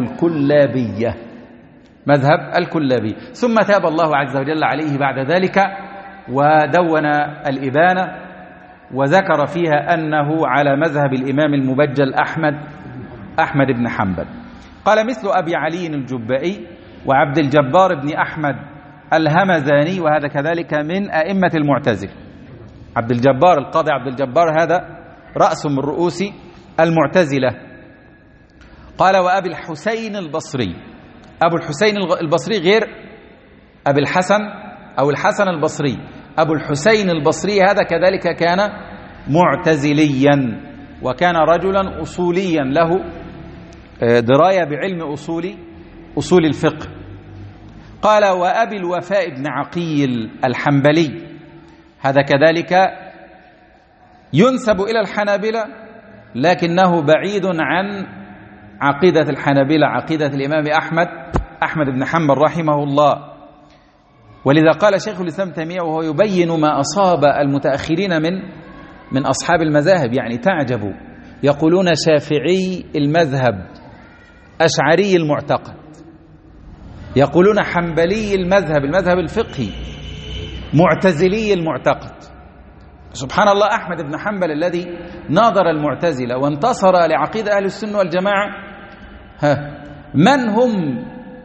الكلابية مذهب الكلابي ثم تاب الله عز وجل عليه بعد ذلك ودون الإبانة وذكر فيها أنه على مذهب الإمام المبجل أحمد أحمد بن حنبل. قال مثل أبي علي الجبائي وعبد الجبار بن أحمد الهمذاني، وهذا كذلك من أئمة المعتزلة. عبد الجبار القاضي عبد الجبار هذا رأس من رؤوس المعتزلة. قال وأبي الحسين البصري. أبو الحسين البصري غير أبي الحسن أو الحسن البصري. أبو الحسين البصري هذا كذلك كان معتزليا، وكان رجلا أصوليا له دراية بعلم أصول أصول الفقه. قال وأبي الوفاء بن عقيل الحنبلي، هذا كذلك ينسب إلى الحنابلة لكنه بعيد عن عقيدة الحنابلة، عقيدة الإمام أحمد أحمد بن حنبل رحمه الله. ولذا قال شيخ الإسلام تيمية وهو يبين ما أصاب المتأخرين من من أصحاب المذاهب، يعني تعجبوا، يقولون شافعي المذهب، أشعري المعتقد، يقولون حنبلي المذهب المذهب الفقهي، معتزلي المعتقد. سبحان الله، أحمد بن حنبل الذي ناظر المعتزلة وانتصر لعقيدة أهل السنة والجماعة، ها من هم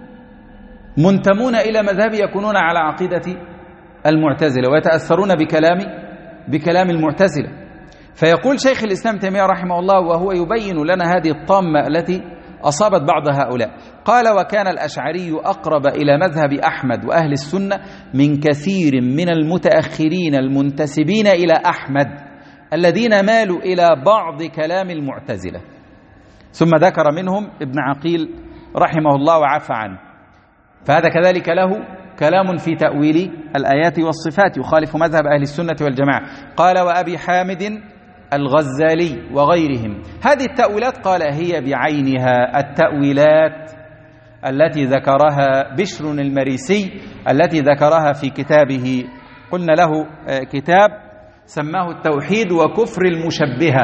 منتمون إلى مذهب يكونون على عقيدة المعتزلة ويتأثرون بكلام بكلام المعتزلة. فيقول شيخ الإسلام تيمية رحمه الله وهو يبين لنا هذه الطامة التي أصابت بعض هؤلاء، قال وكان الأشعري أقرب إلى مذهب أحمد وأهل السنة من كثير من المتأخرين المنتسبين إلى أحمد الذين مالوا إلى بعض كلام المعتزلة. ثم ذكر منهم ابن عقيل رحمه الله وعفى عنه، فهذا كذلك له كلام في تأويل الآيات والصفات يخالف مذهب أهل السنة والجماعة. قال وأبي حامد الغزالي وغيرهم. هذه التأويلات قال هي بعينها التأويلات التي ذكرها بشر المريسي، التي ذكرها في كتابه، قلنا له كتاب سماه التوحيد وكفر المشبهة،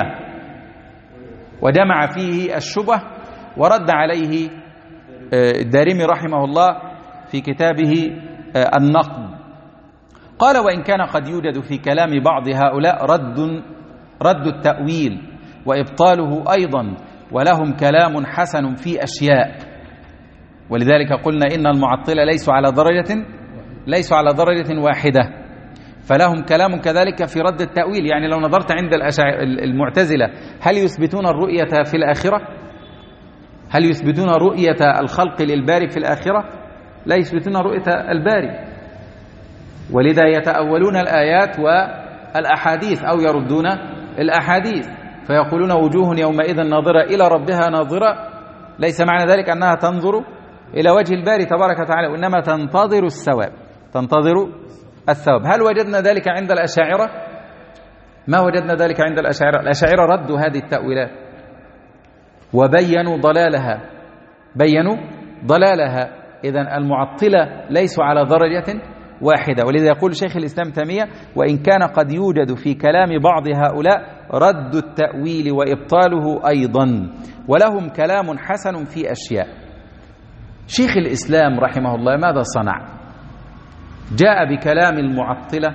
وجمع فيه الشبه ورد عليه الدارمي رحمه الله في كتابه النقد. قال وإن كان قد يوجد في كلام بعض هؤلاء رد رد التأويل وإبطاله أيضا، ولهم كلام حسن في أشياء. ولذلك قلنا إن المعطلة ليسوا على درجة ليسوا على درجة واحدة، فلهم كلام كذلك في رد التأويل. يعني لو نظرت عند المعتزلة هل يثبتون الرؤية في الآخرة؟ هل يثبتون رؤية الخلق للباري في الآخرة؟ لا يثبتون رؤية الباري، ولذا يتأولون الآيات والأحاديث أو يردون الأحاديث، فيقولون وجوه يومئذ ناظرة إلى ربها ناظرة. ليس معنى ذلك أنها تنظر إلى وجه الباري تبارك وتعالى، وإنما تنتظر الثواب تنتظر الثواب. هل وجدنا ذلك عند الأشاعرة؟ ما وجدنا ذلك عند الأشاعرة. الأشاعرة ردوا هذه التأويلات وبينوا ضلالها بينوا ضلالها إذن المعطلة ليسوا على درجة واحدة. ولذا يقول شيخ الإسلام تيمية وإن كان قد يوجد في كلام بعض هؤلاء رد التأويل وإبطاله أيضا، ولهم كلام حسن في أشياء. شيخ الإسلام رحمه الله ماذا صنع؟ جاء بكلام المعطلة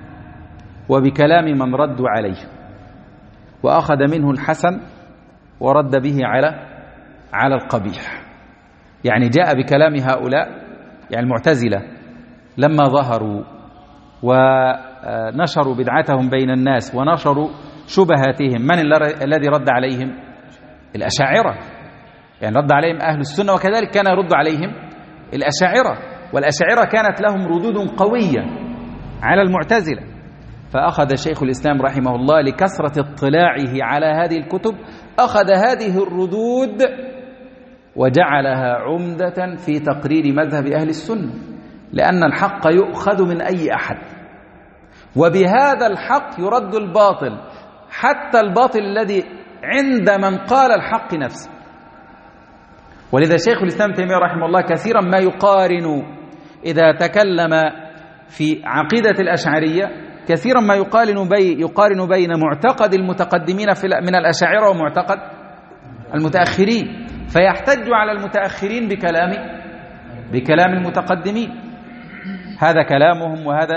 وبكلام من ردوا عليه، وأخذ منه الحسن ورد به على على القبيح. يعني جاء بكلام هؤلاء، يعني المعتزلة لما ظهروا ونشروا بدعتهم بين الناس ونشروا شبهاتهم، من الذي رد عليهم؟ الأشاعرة. يعني رد عليهم أهل السنة، وكذلك كان يرد عليهم الأشاعرة، والأشاعرة كانت لهم ردود قوية على المعتزلة. فأخذ شيخ الإسلام رحمه الله لكثرة اطلاعه على هذه الكتب، أخذ هذه الردود وجعلها عمدة في تقرير مذهب أهل السنة، لأن الحق يؤخذ من أي أحد، وبهذا الحق يرد الباطل، حتى الباطل الذي عند من قال الحق نفسه. ولذا شيخ الإسلام تيمية رحمه الله كثيرا ما يقارن إذا تكلم في عقيدة الأشعرية، كثيرا ما يقارن بي يقارن بين معتقد المتقدمين في من الأشاعرة ومعتقد المتأخرين، فيحتج على المتأخرين بكلام بكلام المتقدمين. هذا كلامهم وهذا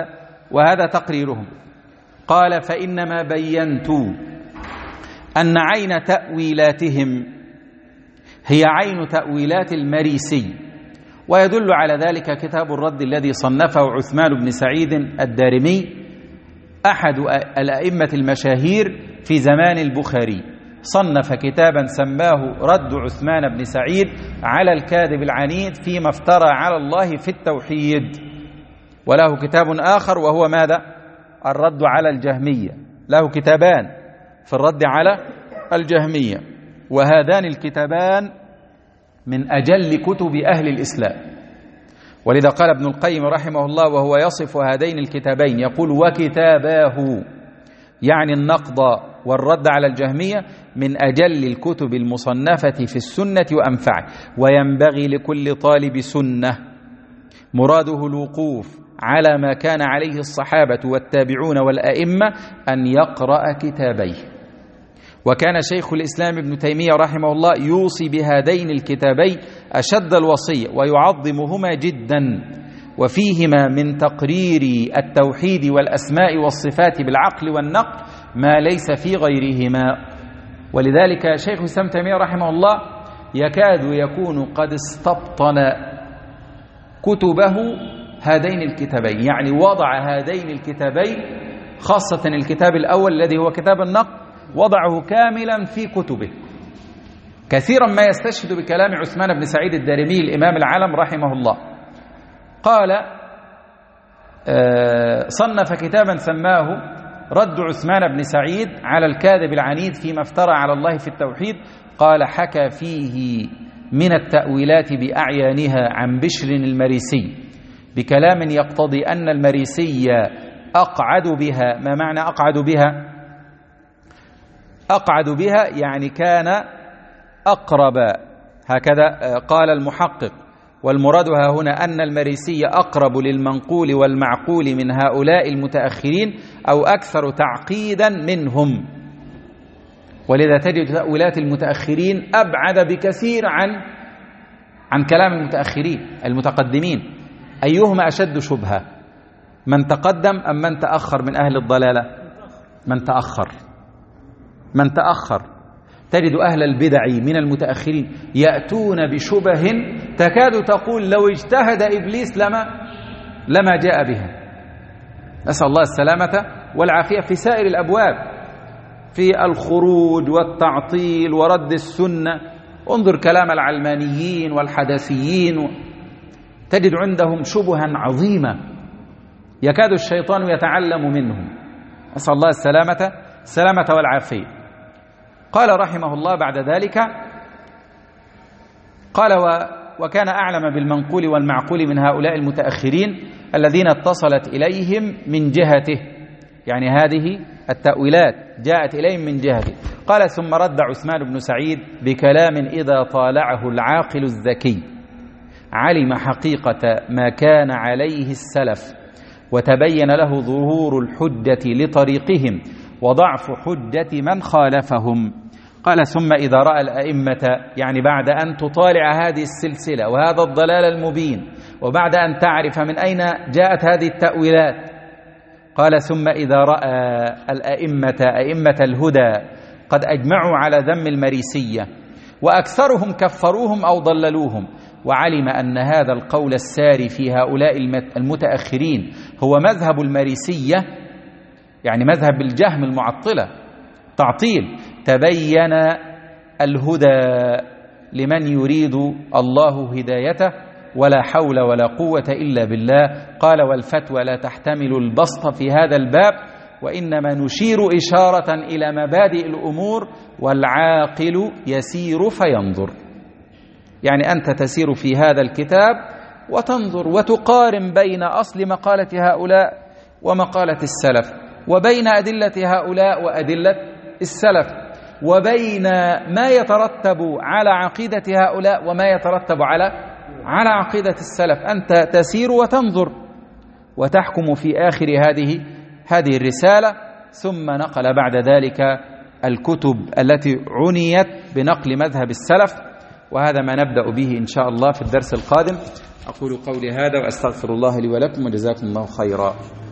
وهذا تقريرهم. قال: فإنما بينت أن عين تأويلاتهم هي عين تأويلات المريسي، ويدل على ذلك كتاب الرد الذي صنفه عثمان بن سعيد الدارمي أحد الأئمة المشاهير في زمان البخاري. صنف كتابا سماه رد عثمان بن سعيد على الكاذب العنيد فيما افترى على الله في التوحيد. وله كتاب آخر وهو ماذا؟ الرد على الجهمية. له كتابان في الرد على الجهمية، وهذان الكتابان من أجل كتب أهل الإسلام. ولذا قال ابن القيم رحمه الله وهو يصف هذين الكتابين يقول: وكتاباه، يعني النقد والرد على الجهمية، من أجل الكتب المصنفة في السنة وأنفعه. وينبغي لكل طالب سنة مراده الوقوف على ما كان عليه الصحابة والتابعون والأئمة أن يقرأ كتابيه. وكان شيخ الإسلام ابن تيمية رحمه الله يوصي بهذين الكتابين أشد الوصية ويعظمهما جدا، وفيهما من تقرير التوحيد والأسماء والصفات بالعقل والنقل ما ليس في غيرهما. ولذلك شيخ الإسلام تيمية رحمه الله يكاد يكون قد استبطن كتبه هذين الكتابين، يعني وضع هذين الكتابين، خاصة الكتاب الأول الذي هو كتاب النقل، وضعه كاملا في كتبه. كثيرا ما يستشهد بكلام عثمان بن سعيد الدارمي الإمام العالم رحمه الله. قال: صنف كتابا سماه رد عثمان بن سعيد على الكاذب العنيد فيما افترى على الله في التوحيد. قال: حكى فيه من التأويلات بأعيانها عن بشر المريسي بكلام يقتضي أن المريسي أقعد بها. ما معنى أقعد بها؟ أقعد بها يعني كان أقرب، هكذا قال المحقق. والمراد ها هنا أن المريسي أقرب للمنقول والمعقول من هؤلاء المتأخرين أو أكثر تعقيدا منهم. ولذا تجد تأويلات المتأخرين أبعد بكثير عن عن كلام المتأخرين المتقدمين. أيهما أشد شبهة، من تقدم أم من تأخر من أهل الضلالة؟ من تأخر من تأخر تجد أهل البدع من المتأخرين يأتون بشبه تكاد تقول لو اجتهد إبليس لما لما جاء بها. نسأل الله السلامة والعافية في سائر الأبواب، في الخروج والتعطيل ورد السنة. انظر كلام العلمانيين والحدثيين، تجد عندهم شبها عظيمة يكاد الشيطان يتعلم منهم. نسأل الله السلامة السلامة والعافية. قال رحمه الله بعد ذلك، قال: وكان أعلم بالمنقول والمعقول من هؤلاء المتأخرين الذين اتصلت إليهم من جهته، يعني هذه التأويلات جاءت إليهم من جهته. قال: ثم رد عثمان بن سعيد بكلام إذا طالعه العاقل الذكي علم حقيقة ما كان عليه السلف، وتبين له ظهور الحجة لطريقهم وضعف حجة من خالفهم. قال: ثم إذا رأى الأئمة، يعني بعد أن تطالع هذه السلسلة وهذا الضلال المبين، وبعد أن تعرف من أين جاءت هذه التأويلات، قال: ثم إذا رأى الأئمة أئمة الهدى قد أجمعوا على ذم المريسية وأكثرهم كفروهم أو ضللوهم، وعلم أن هذا القول الساري في هؤلاء المتأخرين هو مذهب المريسية، يعني مذهب الجهم المعطلة تعطيل، تبين الهدى لمن يريد الله هدايته، ولا حول ولا قوة إلا بالله. قال: والفتوى لا تحتمل البسط في هذا الباب، وإنما نشير إشارة إلى مبادئ الأمور، والعاقل يسير فينظر. يعني أنت تسير في هذا الكتاب وتنظر وتقارن بين أصل مقالة هؤلاء ومقالة السلف، وبين أدلة هؤلاء وأدلة السلف، وبين ما يترتب على عقيدة هؤلاء وما يترتب على على عقيدة السلف. أنت تسير وتنظر وتحكم في آخر هذه هذه الرسالة. ثم نقل بعد ذلك الكتب التي عنيت بنقل مذهب السلف، وهذا ما نبدأ به إن شاء الله في الدرس القادم. أقول قولي هذا وأستغفر الله لي ولكم، وجزاكم الله خيرا.